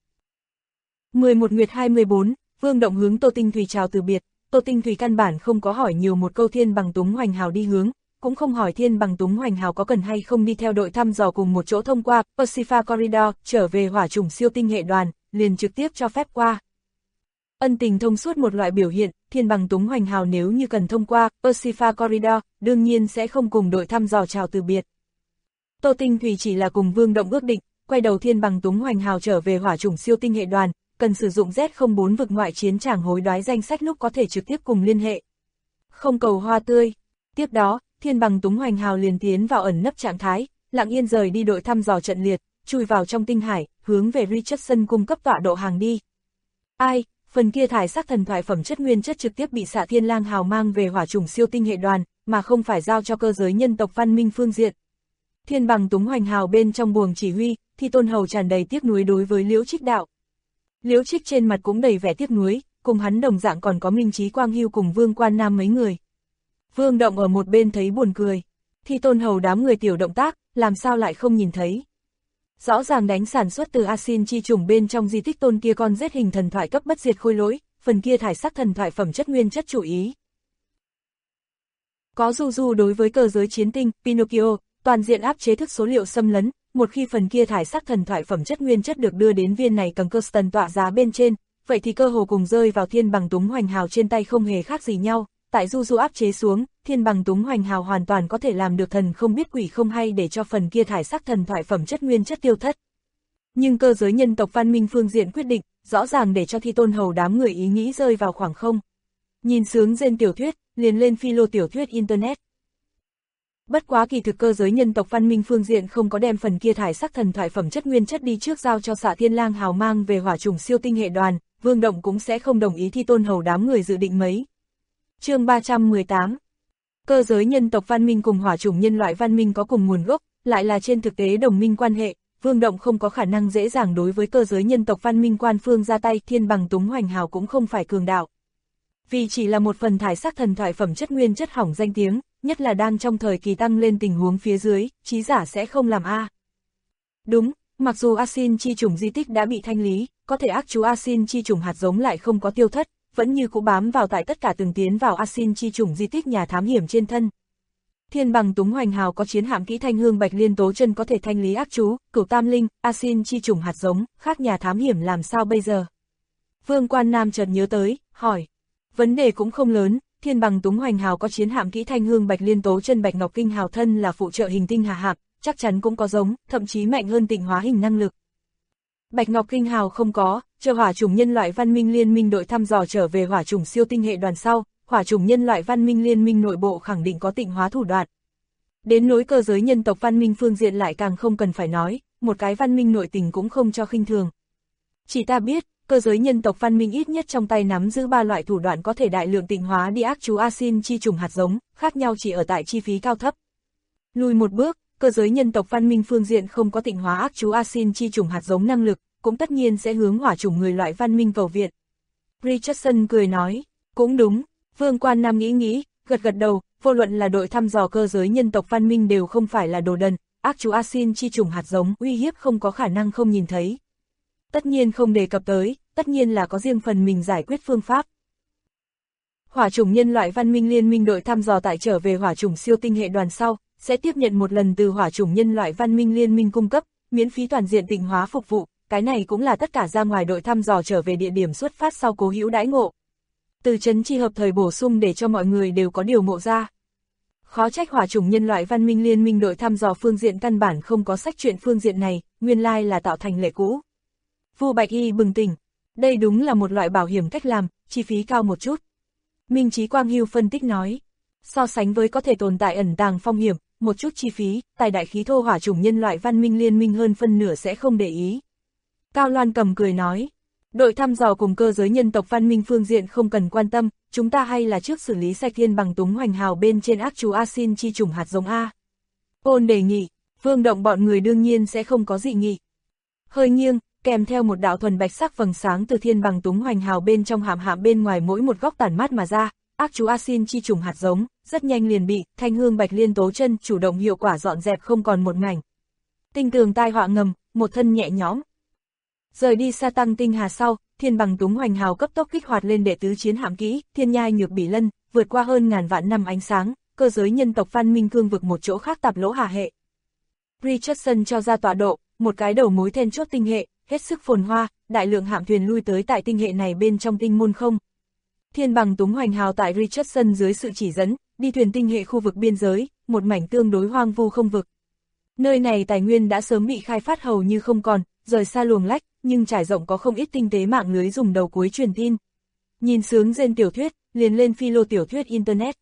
B: 11 Nguyệt 24, Vương Động hướng Tô Tinh Thủy chào từ biệt, Tô Tinh Thủy căn bản không có hỏi nhiều một câu Thiên Bằng Túng Hoành Hào đi hướng, cũng không hỏi Thiên Bằng Túng Hoành Hào có cần hay không đi theo đội thăm dò cùng một chỗ thông qua Pacific Corridor trở về hỏa chủng siêu tinh hệ đoàn, liền trực tiếp cho phép qua. Ân tình thông suốt một loại biểu hiện, Thiên Bằng Túng Hoành Hào nếu như cần thông qua Pacific Corridor, đương nhiên sẽ không cùng đội thăm dò chào từ biệt. Tô Tinh Thủy chỉ là cùng Vương Động ước định, quay đầu Thiên Bằng Túng Hoành Hào trở về hỏa chủng siêu tinh hệ đoàn, cần sử dụng Z04 vực ngoại chiến tràng hối đoái danh sách lúc có thể trực tiếp cùng liên hệ. Không cầu hoa tươi. Tiếp đó, Thiên Bằng Túng Hoành Hào liền tiến vào ẩn nấp trạng thái, lặng yên rời đi đội thăm dò trận liệt, chui vào trong tinh hải, hướng về Richardson cung cấp tọa độ hàng đi. Ai, phần kia thải sắc thần thoại phẩm chất nguyên chất trực tiếp bị Xạ Thiên Lang Hào mang về hỏa chủng siêu tinh hệ đoàn, mà không phải giao cho cơ giới nhân tộc văn minh phương diện. Thiên Bằng Túng Hoành Hào bên trong buồng chỉ huy, thì Tôn Hầu tràn đầy tiếc nuối đối với Liễu Trích đạo. Liễu Trích trên mặt cũng đầy vẻ tiếc nuối, cùng hắn đồng dạng còn có Minh Chí Quang Hưu cùng Vương Quan Nam mấy người. Vương Động ở một bên thấy buồn cười, thì Tôn Hầu đám người tiểu động tác, làm sao lại không nhìn thấy. Rõ ràng đánh sản xuất từ Asin chi trùng bên trong di tích tôn kia con giết hình thần thoại cấp bất diệt khôi lỗi, phần kia thải sắc thần thoại phẩm chất nguyên chất chủ ý. Có Du đối với cơ giới chiến tinh, Pinocchio, toàn diện áp chế thức số liệu xâm lấn, một khi phần kia thải sắc thần thoại phẩm chất nguyên chất được đưa đến viên này Concuston tọa giá bên trên, vậy thì cơ hồ cùng rơi vào Thiên Bằng Túng Hoành Hào trên tay không hề khác gì nhau, tại Du áp chế xuống, Thiên Bằng Túng Hoành Hào hoàn toàn có thể làm được thần không biết quỷ không hay để cho phần kia thải sắc thần thoại phẩm chất nguyên chất tiêu thất. Nhưng cơ giới nhân tộc văn minh phương diện quyết định, rõ ràng để cho Thi Tôn Hầu đám người ý nghĩ rơi vào khoảng không. Nhìn sướng rên tiểu thuyết, liền lên philo tiểu thuyết Internet. Bất quá kỳ thực cơ giới nhân tộc văn minh phương diện không có đem phần kia thải sắc thần thoại phẩm chất nguyên chất đi trước giao cho Xạ Thiên Lang Hào mang về hỏa trùng siêu tinh hệ đoàn, Vương Động cũng sẽ không đồng ý Thi Tôn Hầu đám người dự định mấy. Chương 318. Cơ giới nhân tộc văn minh cùng hỏa trùng nhân loại văn minh có cùng nguồn gốc, lại là trên thực tế đồng minh quan hệ, Vương Động không có khả năng dễ dàng đối với cơ giới nhân tộc văn minh quan phương ra tay, Thiên Bằng Túng Hoành Hào cũng không phải cường đạo. Vì chỉ là một phần thải sắc thần thoại phẩm chất nguyên chất hỏng danh tiếng, nhất là đang trong thời kỳ tăng lên tình huống phía dưới, trí giả sẽ không làm a. Đúng, mặc dù Asin chi trùng di tích đã bị thanh lý, có thể ác chú Asin chi trùng hạt giống lại không có tiêu thất, vẫn như cũ bám vào tại tất cả từng tiến vào Asin chi trùng di tích nhà thám hiểm trên thân. Thiên Bằng Túng Hoành Hào có chiến hạm kỹ thanh hương bạch liên tố chân có thể thanh lý ác chú, cửu tam linh, Asin chi trùng hạt giống, khác nhà thám hiểm làm sao bây giờ? Vương Quan Nam chợt nhớ tới, hỏi. Vấn đề cũng không lớn, Thiên Bằng Túng Hoành Hào có chiến hạm kỹ thanh hương bạch liên tố chân bạch ngọc kinh hào thân là phụ trợ hình tinh hà hạm, chắc chắn cũng có giống, thậm chí mạnh hơn tịnh hóa hình năng lực. Bạch ngọc kinh hào không có, chờ hỏa chủng nhân loại văn minh liên minh đội thăm dò trở về hỏa chủng siêu tinh hệ đoàn sau, hỏa chủng nhân loại văn minh liên minh nội bộ khẳng định có tịnh hóa thủ đoạn. Đến nối cơ giới nhân tộc văn minh phương diện lại càng không cần phải nói, một cái văn minh nội tình cũng không cho khinh thường. Chỉ ta biết, cơ giới nhân tộc văn minh ít nhất trong tay nắm giữ 3 loại thủ đoạn có thể đại lượng tịnh hóa đi ác chú Asin chi trùng hạt giống, khác nhau chỉ ở tại chi phí cao thấp. Lùi một bước, cơ giới nhân tộc văn minh phương diện không có tịnh hóa ác chú Asin chi trùng hạt giống năng lực, cũng tất nhiên sẽ hướng hỏa chủng người loại văn minh cầu viện. Richardson cười nói, cũng đúng, Vương Quan Nam nghĩ, gật đầu, vô luận là đội thăm dò cơ giới nhân tộc văn minh đều không phải là đồ đần, ác chú Asin chi trùng hạt giống uy hiếp không có khả năng không nhìn thấy. Tất nhiên không đề cập tới, tất nhiên là có riêng phần mình giải quyết phương pháp. Hỏa chủng nhân loại văn minh liên minh đội thăm dò tại trở về hỏa chủng siêu tinh hệ đoàn sau, sẽ tiếp nhận một lần từ hỏa chủng nhân loại văn minh liên minh cung cấp, miễn phí toàn diện tịnh hóa phục vụ, cái này cũng là tất cả ra ngoài đội thăm dò trở về địa điểm xuất phát sau cố hữu đãi ngộ. Từ chấn chi hợp thời bổ sung để cho mọi người đều có điều ngộ ra. Khó trách hỏa chủng nhân loại văn minh liên minh đội thăm dò phương diện căn bản không có sách chuyện phương diện này, nguyên lai là tạo thành lệ cũ. Vu Bạch Y bừng tỉnh, đây đúng là một loại bảo hiểm cách làm, chi phí cao một chút. Minh Chí Quang Hưu phân tích nói, so sánh với có thể tồn tại ẩn tàng phong hiểm, một chút chi phí, tài đại khí thô hỏa chủng nhân loại văn minh liên minh hơn phân nửa sẽ không để ý. Cao Loan Cầm cười nói, đội thăm dò cùng cơ giới nhân tộc văn minh phương diện không cần quan tâm, chúng ta hay là trước xử lý sạch Thiên Bằng Túng Hoành Hào bên trên ác chú Asin chi trùng hạt giống A. Ôn đề nghị, Vương Động bọn người đương nhiên sẽ không có dị nghị. Hơi nghiêng, kèm theo một đạo thuần bạch sắc vầng sáng từ Thiên Bằng Túng Hoành Hào bên trong hạm bên ngoài mỗi một góc tản mát mà ra, ác chú Asin chi trùng hạt giống, rất nhanh liền bị thanh hương bạch liên tố chân chủ động hiệu quả dọn dẹp không còn một mảnh. Tinh tường tai họa ngầm, một thân nhẹ nhõm. Rời đi Sa Tăng tinh hà sau, Thiên Bằng Túng Hoành Hào cấp tốc kích hoạt lên đệ tứ chiến hạm kỹ, Thiên Nhai Nhược Bỉ Lân, vượt qua hơn ngàn vạn năm ánh sáng, cơ giới nhân tộc văn minh cương vực một chỗ khác tạp lỗ hà hệ. Richardson cho ra tọa độ, một cái đầu mối then chốt tinh hệ, hết sức phồn hoa, đại lượng hạm thuyền lui tới tại tinh hệ này bên trong tinh môn không. Thiên Bằng Túng Hoành Hào tại Richardson dưới sự chỉ dẫn, đi thuyền tinh hệ khu vực biên giới, một mảnh tương đối hoang vu không vực. Nơi này tài nguyên đã sớm bị khai phát hầu như không còn, rời xa luồng lách, nhưng trải rộng có không ít tinh tế mạng lưới dùng đầu cuối truyền tin. Nhìn sướng rên tiểu thuyết, liền lên philo tiểu thuyết Internet.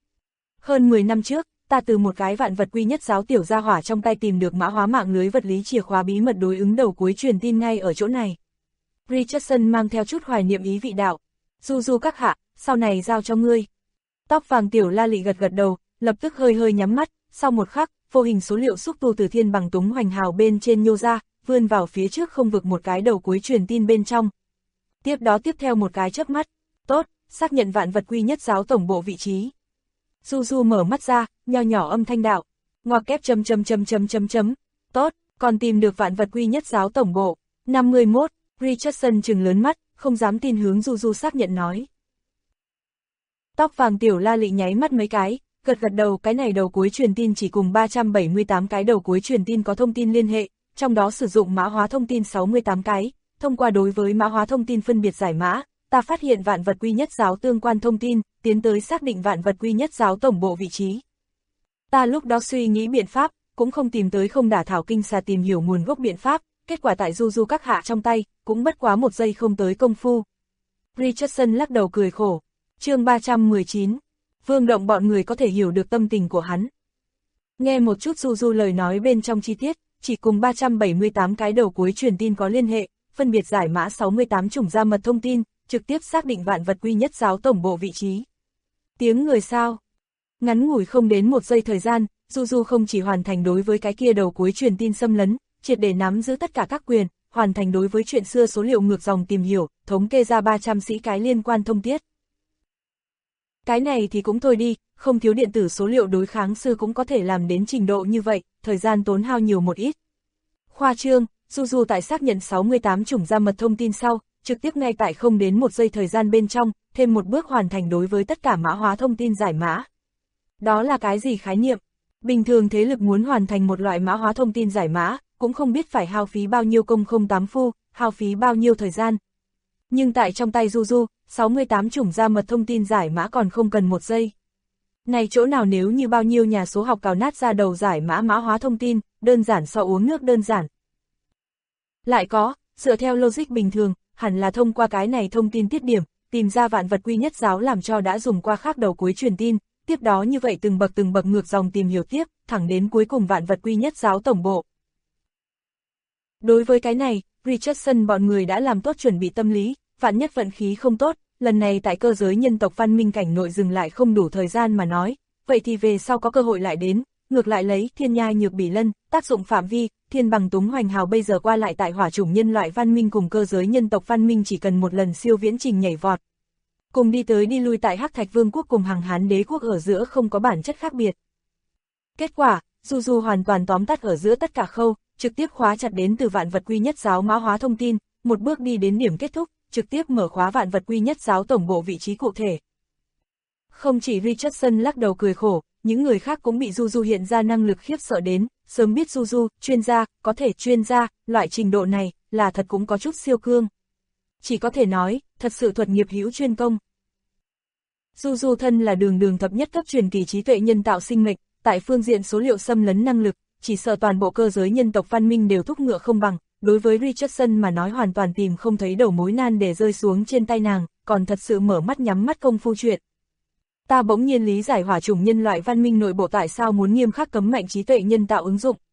B: Hơn 10 năm trước, ta từ một cái vạn vật quy nhất giáo tiểu gia hỏa trong tay tìm được mã hóa mạng lưới vật lý chìa khóa bí mật đối ứng đầu cuối truyền tin ngay ở chỗ này. Richardson mang theo chút hoài niệm ý vị đạo. Du các hạ, sau này giao cho ngươi. Tóc vàng tiểu la lị gật đầu, lập tức hơi nhắm mắt, sau một khắc, vô hình số liệu xúc tu từ Thiên Bằng Túng Hoành Hào bên trên nhô ra, vươn vào phía trước không vực một cái đầu cuối truyền tin bên trong. Tiếp theo một cái chớp mắt, tốt, xác nhận vạn vật quy nhất giáo tổng bộ vị trí. Du mở mắt ra, nho nhỏ âm thanh đạo, ngoặc kép chấm, tốt, còn tìm được vạn vật quy nhất giáo tổng bộ. 51, Richardson trừng lớn mắt, không dám tin hướng Du xác nhận nói. Tóc vàng tiểu la lị nháy mắt mấy cái, gật đầu, cái này đầu cuối truyền tin chỉ cùng 378 cái đầu cuối truyền tin có thông tin liên hệ, trong đó sử dụng mã hóa thông tin 68 cái, thông qua đối với mã hóa thông tin phân biệt giải mã, ta phát hiện vạn vật quy nhất giáo tương quan thông tin, tiến tới xác định vạn vật quy nhất giáo tổng bộ vị trí. Ta lúc đó suy nghĩ biện pháp, cũng không tìm tới không đả thảo kinh xà tìm hiểu nguồn gốc biện pháp, kết quả tại Du các hạ trong tay, cũng bất quá một giây không tới công phu. Richardson lắc đầu cười khổ. Chương 319. Vương Động bọn người có thể hiểu được tâm tình của hắn. Nghe một chút Du lời nói bên trong chi tiết, chỉ cùng 378 cái đầu cuối truyền tin có liên hệ, phân biệt giải mã 68 chủng ra mật thông tin, trực tiếp xác định vạn vật quy nhất giáo tổng bộ vị trí. Tiếng người sao? Ngắn ngủi không đến một giây thời gian, Du không chỉ hoàn thành đối với cái kia đầu cuối truyền tin xâm lấn, triệt để nắm giữ tất cả các quyền, hoàn thành đối với chuyện xưa số liệu ngược dòng tìm hiểu, thống kê ra 300 sĩ cái liên quan thông tiết. Cái này thì cũng thôi đi, không thiếu điện tử số liệu đối kháng sư cũng có thể làm đến trình độ như vậy, thời gian tốn hao nhiều một ít. Khoa trương, Du tại xác nhận 68 chủng ra mật thông tin sau, trực tiếp ngay tại không đến một giây thời gian bên trong, thêm một bước hoàn thành đối với tất cả mã hóa thông tin giải mã. Đó là cái gì khái niệm? Bình thường thế lực muốn hoàn thành một loại mã hóa thông tin giải mã, cũng không biết phải hao phí bao nhiêu công không tám phu, hao phí bao nhiêu thời gian. Nhưng tại trong tay Du, 68 chủng ra mật thông tin giải mã còn không cần một giây. Này chỗ nào nếu như bao nhiêu nhà số học cào nát ra đầu giải mã mã hóa thông tin, đơn giản so uống nước đơn giản. Lại có, dựa theo logic bình thường, hẳn là thông qua cái này thông tin tiết điểm, tìm ra vạn vật quy nhất giáo làm cho đã dùng qua khác đầu cuối truyền tin, tiếp đó như vậy từng bậc ngược dòng tìm hiểu tiếp, thẳng đến cuối cùng vạn vật quy nhất giáo tổng bộ. Đối với cái này, Richardson bọn người đã làm tốt chuẩn bị tâm lý, vạn nhất vận khí không tốt, lần này tại cơ giới nhân tộc văn minh cảnh nội dừng lại không đủ thời gian mà nói, vậy thì về sau có cơ hội lại đến, ngược lại lấy thiên nhai nhược bỉ lân, tác dụng phạm vi, thiên bằng túng hoành hào bây giờ qua lại tại hỏa chủng nhân loại văn minh cùng cơ giới nhân tộc văn minh chỉ cần một lần siêu viễn trình nhảy vọt. Cùng đi tới đi lui tại Hắc Thạch Vương quốc cùng Hằng Hán đế quốc ở giữa không có bản chất khác biệt. Kết quả, Du hoàn toàn tóm tắt ở giữa tất cả khâu, trực tiếp khóa chặt đến từ vạn vật quy nhất giáo mã hóa thông tin, một bước đi đến điểm kết thúc, trực tiếp mở khóa vạn vật quy nhất giáo tổng bộ vị trí cụ thể. Không chỉ Richardson lắc đầu cười khổ, những người khác cũng bị Du hiện ra năng lực khiếp sợ đến, sớm biết Du, chuyên gia, có thể chuyên gia, loại trình độ này, là thật cũng có chút siêu cương. Chỉ có thể nói, thật sự thuật nghiệp hữu chuyên công. Du thân là đường thập nhất cấp truyền kỳ trí tuệ nhân tạo sinh mệnh, tại phương diện số liệu xâm lấn năng lực, chỉ sợ toàn bộ cơ giới nhân tộc văn minh đều thúc ngựa không bằng, đối với Richardson mà nói hoàn toàn tìm không thấy đầu mối nan để rơi xuống trên tay nàng, còn thật sự mở mắt nhắm mắt công phu chuyện. Ta bỗng nhiên lý giải hỏa chủng nhân loại văn minh nội bộ tại sao muốn nghiêm khắc cấm mạnh trí tuệ nhân tạo ứng dụng.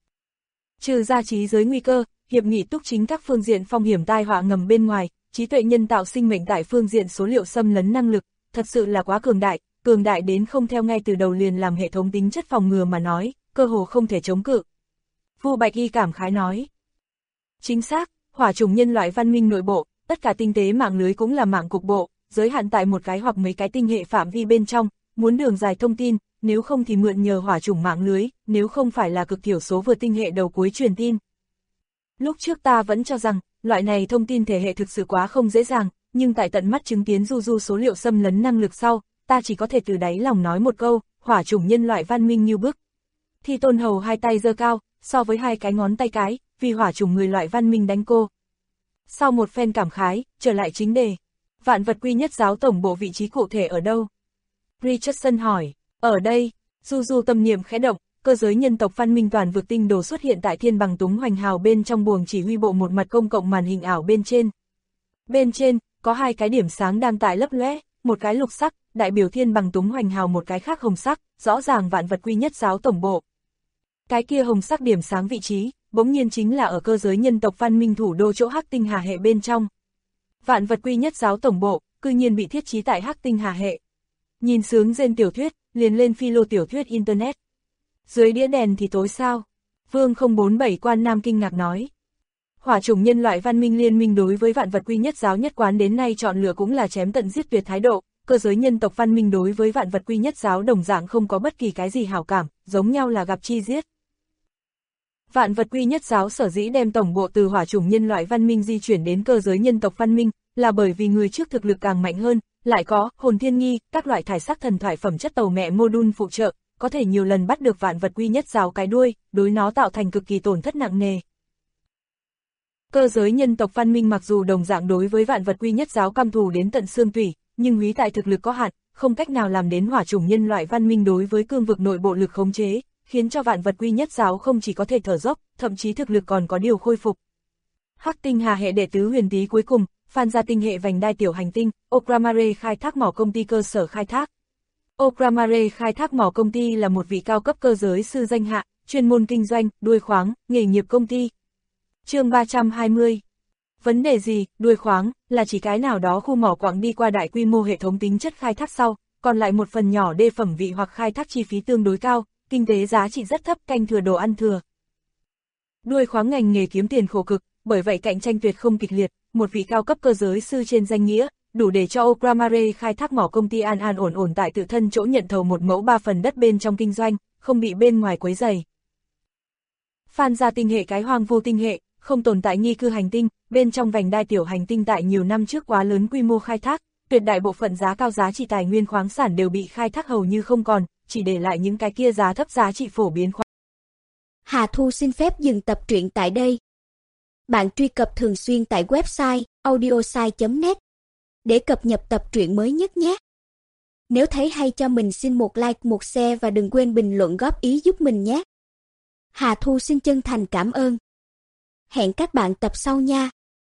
B: Trừ ra trí giới nguy cơ, hiệp nghị túc chính các phương diện phong hiểm tai họa ngầm bên ngoài, trí tuệ nhân tạo sinh mệnh tại phương diện số liệu xâm lấn năng lực, thật sự là quá cường đại đến không theo ngay từ đầu liền làm hệ thống tính chất phòng ngừa mà nói, cơ hồ không thể chống cự. Vu Bạch Y cảm khái nói. Chính xác, hỏa chủng nhân loại văn minh nội bộ, tất cả tinh tế mạng lưới cũng là mạng cục bộ, giới hạn tại một cái hoặc mấy cái tinh hệ phạm vi bên trong, muốn đường dài thông tin, nếu không thì mượn nhờ hỏa chủng mạng lưới, nếu không phải là cực thiểu số vừa tinh hệ đầu cuối truyền tin. Lúc trước ta vẫn cho rằng, loại này thông tin thể hệ thực sự quá không dễ dàng, nhưng tại tận mắt chứng kiến Du số liệu xâm lấn năng lực sau, ta chỉ có thể từ đáy lòng nói một câu, hỏa chủng nhân loại văn minh như bức. Thi Tôn Hầu hai tay giơ cao, so với hai cái ngón tay cái, vì hỏa chủng người loại văn minh đánh cô. Sau một phen cảm khái, trở lại chính đề. Vạn vật quy nhất giáo tổng bộ vị trí cụ thể ở đâu? Richardson hỏi, ở đây, Du tâm niệm khẽ động, cơ giới nhân tộc văn minh toàn vực tinh đồ xuất hiện tại thiên bằng túng hoành hào bên trong buồng chỉ huy bộ một mặt công cộng màn hình ảo bên trên. Bên trên, có hai cái điểm sáng đang tại lấp lóe, một cái lục sắc, đại biểu thiên bằng túng hoành hào một cái khác hồng sắc, rõ ràng vạn vật quy nhất giáo tổng bộ. Cái kia hồng sắc điểm sáng vị trí, bỗng nhiên chính là ở cơ giới nhân tộc văn minh thủ đô chỗ Hắc Tinh Hà hệ bên trong. Vạn vật quy nhất giáo tổng bộ, cư nhiên bị thiết trí tại Hắc Tinh Hà hệ. Nhìn sướng rên tiểu thuyết, liền lên philo tiểu thuyết internet. Dưới đĩa đèn thì tối sao? Vương 047 Quan Nam kinh ngạc nói. Hỏa chủng nhân loại văn minh liên minh đối với vạn vật quy nhất giáo nhất quán đến nay chọn lựa cũng là chém tận giết tuyệt thái độ, cơ giới nhân tộc văn minh đối với vạn vật quy nhất giáo đồng dạng không có bất kỳ cái gì hảo cảm, giống nhau là gặp chi giết. Vạn vật quy nhất giáo sở dĩ đem tổng bộ từ hỏa chủng nhân loại văn minh di chuyển đến cơ giới nhân tộc văn minh, là bởi vì người trước thực lực càng mạnh hơn, lại có hồn thiên nghi, các loại thải sắc thần thoại phẩm chất tàu mẹ module phụ trợ, có thể nhiều lần bắt được vạn vật quy nhất giáo cái đuôi, đối nó tạo thành cực kỳ tổn thất nặng nề. Cơ giới nhân tộc văn minh mặc dù đồng dạng đối với vạn vật quy nhất giáo căm thù đến tận xương tủy, nhưng húy tại thực lực có hạn, không cách nào làm đến hỏa chủng nhân loại văn minh đối với cương vực nội bộ lực khống chế, khiến cho vạn vật quy nhất giáo không chỉ có thể thở dốc, thậm chí thực lực còn có điều khôi phục. Hắc tinh hà hệ đệ tứ huyền tí cuối cùng, Phan gia tinh hệ vành đai tiểu hành tinh, Okramare khai thác mỏ công ty cơ sở khai thác. Okramare khai thác mỏ công ty là một vị cao cấp cơ giới sư danh hạ, chuyên môn kinh doanh, đuôi khoáng, nghề nghiệp công ty. Chương 320. Vấn đề gì, đuôi khoáng, là chỉ cái nào đó khu mỏ quặng đi qua đại quy mô hệ thống tính chất khai thác sau, còn lại một phần nhỏ đê phẩm vị hoặc khai thác chi phí tương đối cao, kinh tế giá trị rất thấp, canh thừa đồ ăn thừa. Đuôi khoáng ngành nghề kiếm tiền khổ cực, bởi vậy cạnh tranh tuyệt không kịch liệt, một vị cao cấp cơ giới sư trên danh nghĩa, đủ để cho Okramare khai thác mỏ công ty an an ổn ổn tại tự thân chỗ nhận thầu một mẫu 3 phần đất bên trong kinh doanh, không bị bên ngoài quấy rầy. Phan gia tinh hệ cái hoang vu tinh hệ, không tồn tại nghi cư hành tinh, bên trong vành đai tiểu hành tinh tại nhiều năm trước quá lớn quy mô khai thác, tuyệt đại bộ phận giá cao giá trị tài nguyên khoáng sản đều bị khai thác hầu như không còn, chỉ để lại những cái kia giá thấp giá trị phổ biến khoáng.
C: Hà Thu xin phép dừng tập truyện tại đây. Bạn truy cập thường xuyên tại website audiosai.net để cập nhật tập truyện mới nhất nhé. Nếu thấy hay cho mình xin một like, một share và đừng quên bình luận góp ý giúp mình nhé. Hà Thu xin chân thành cảm ơn. Hẹn các bạn tập sau nha.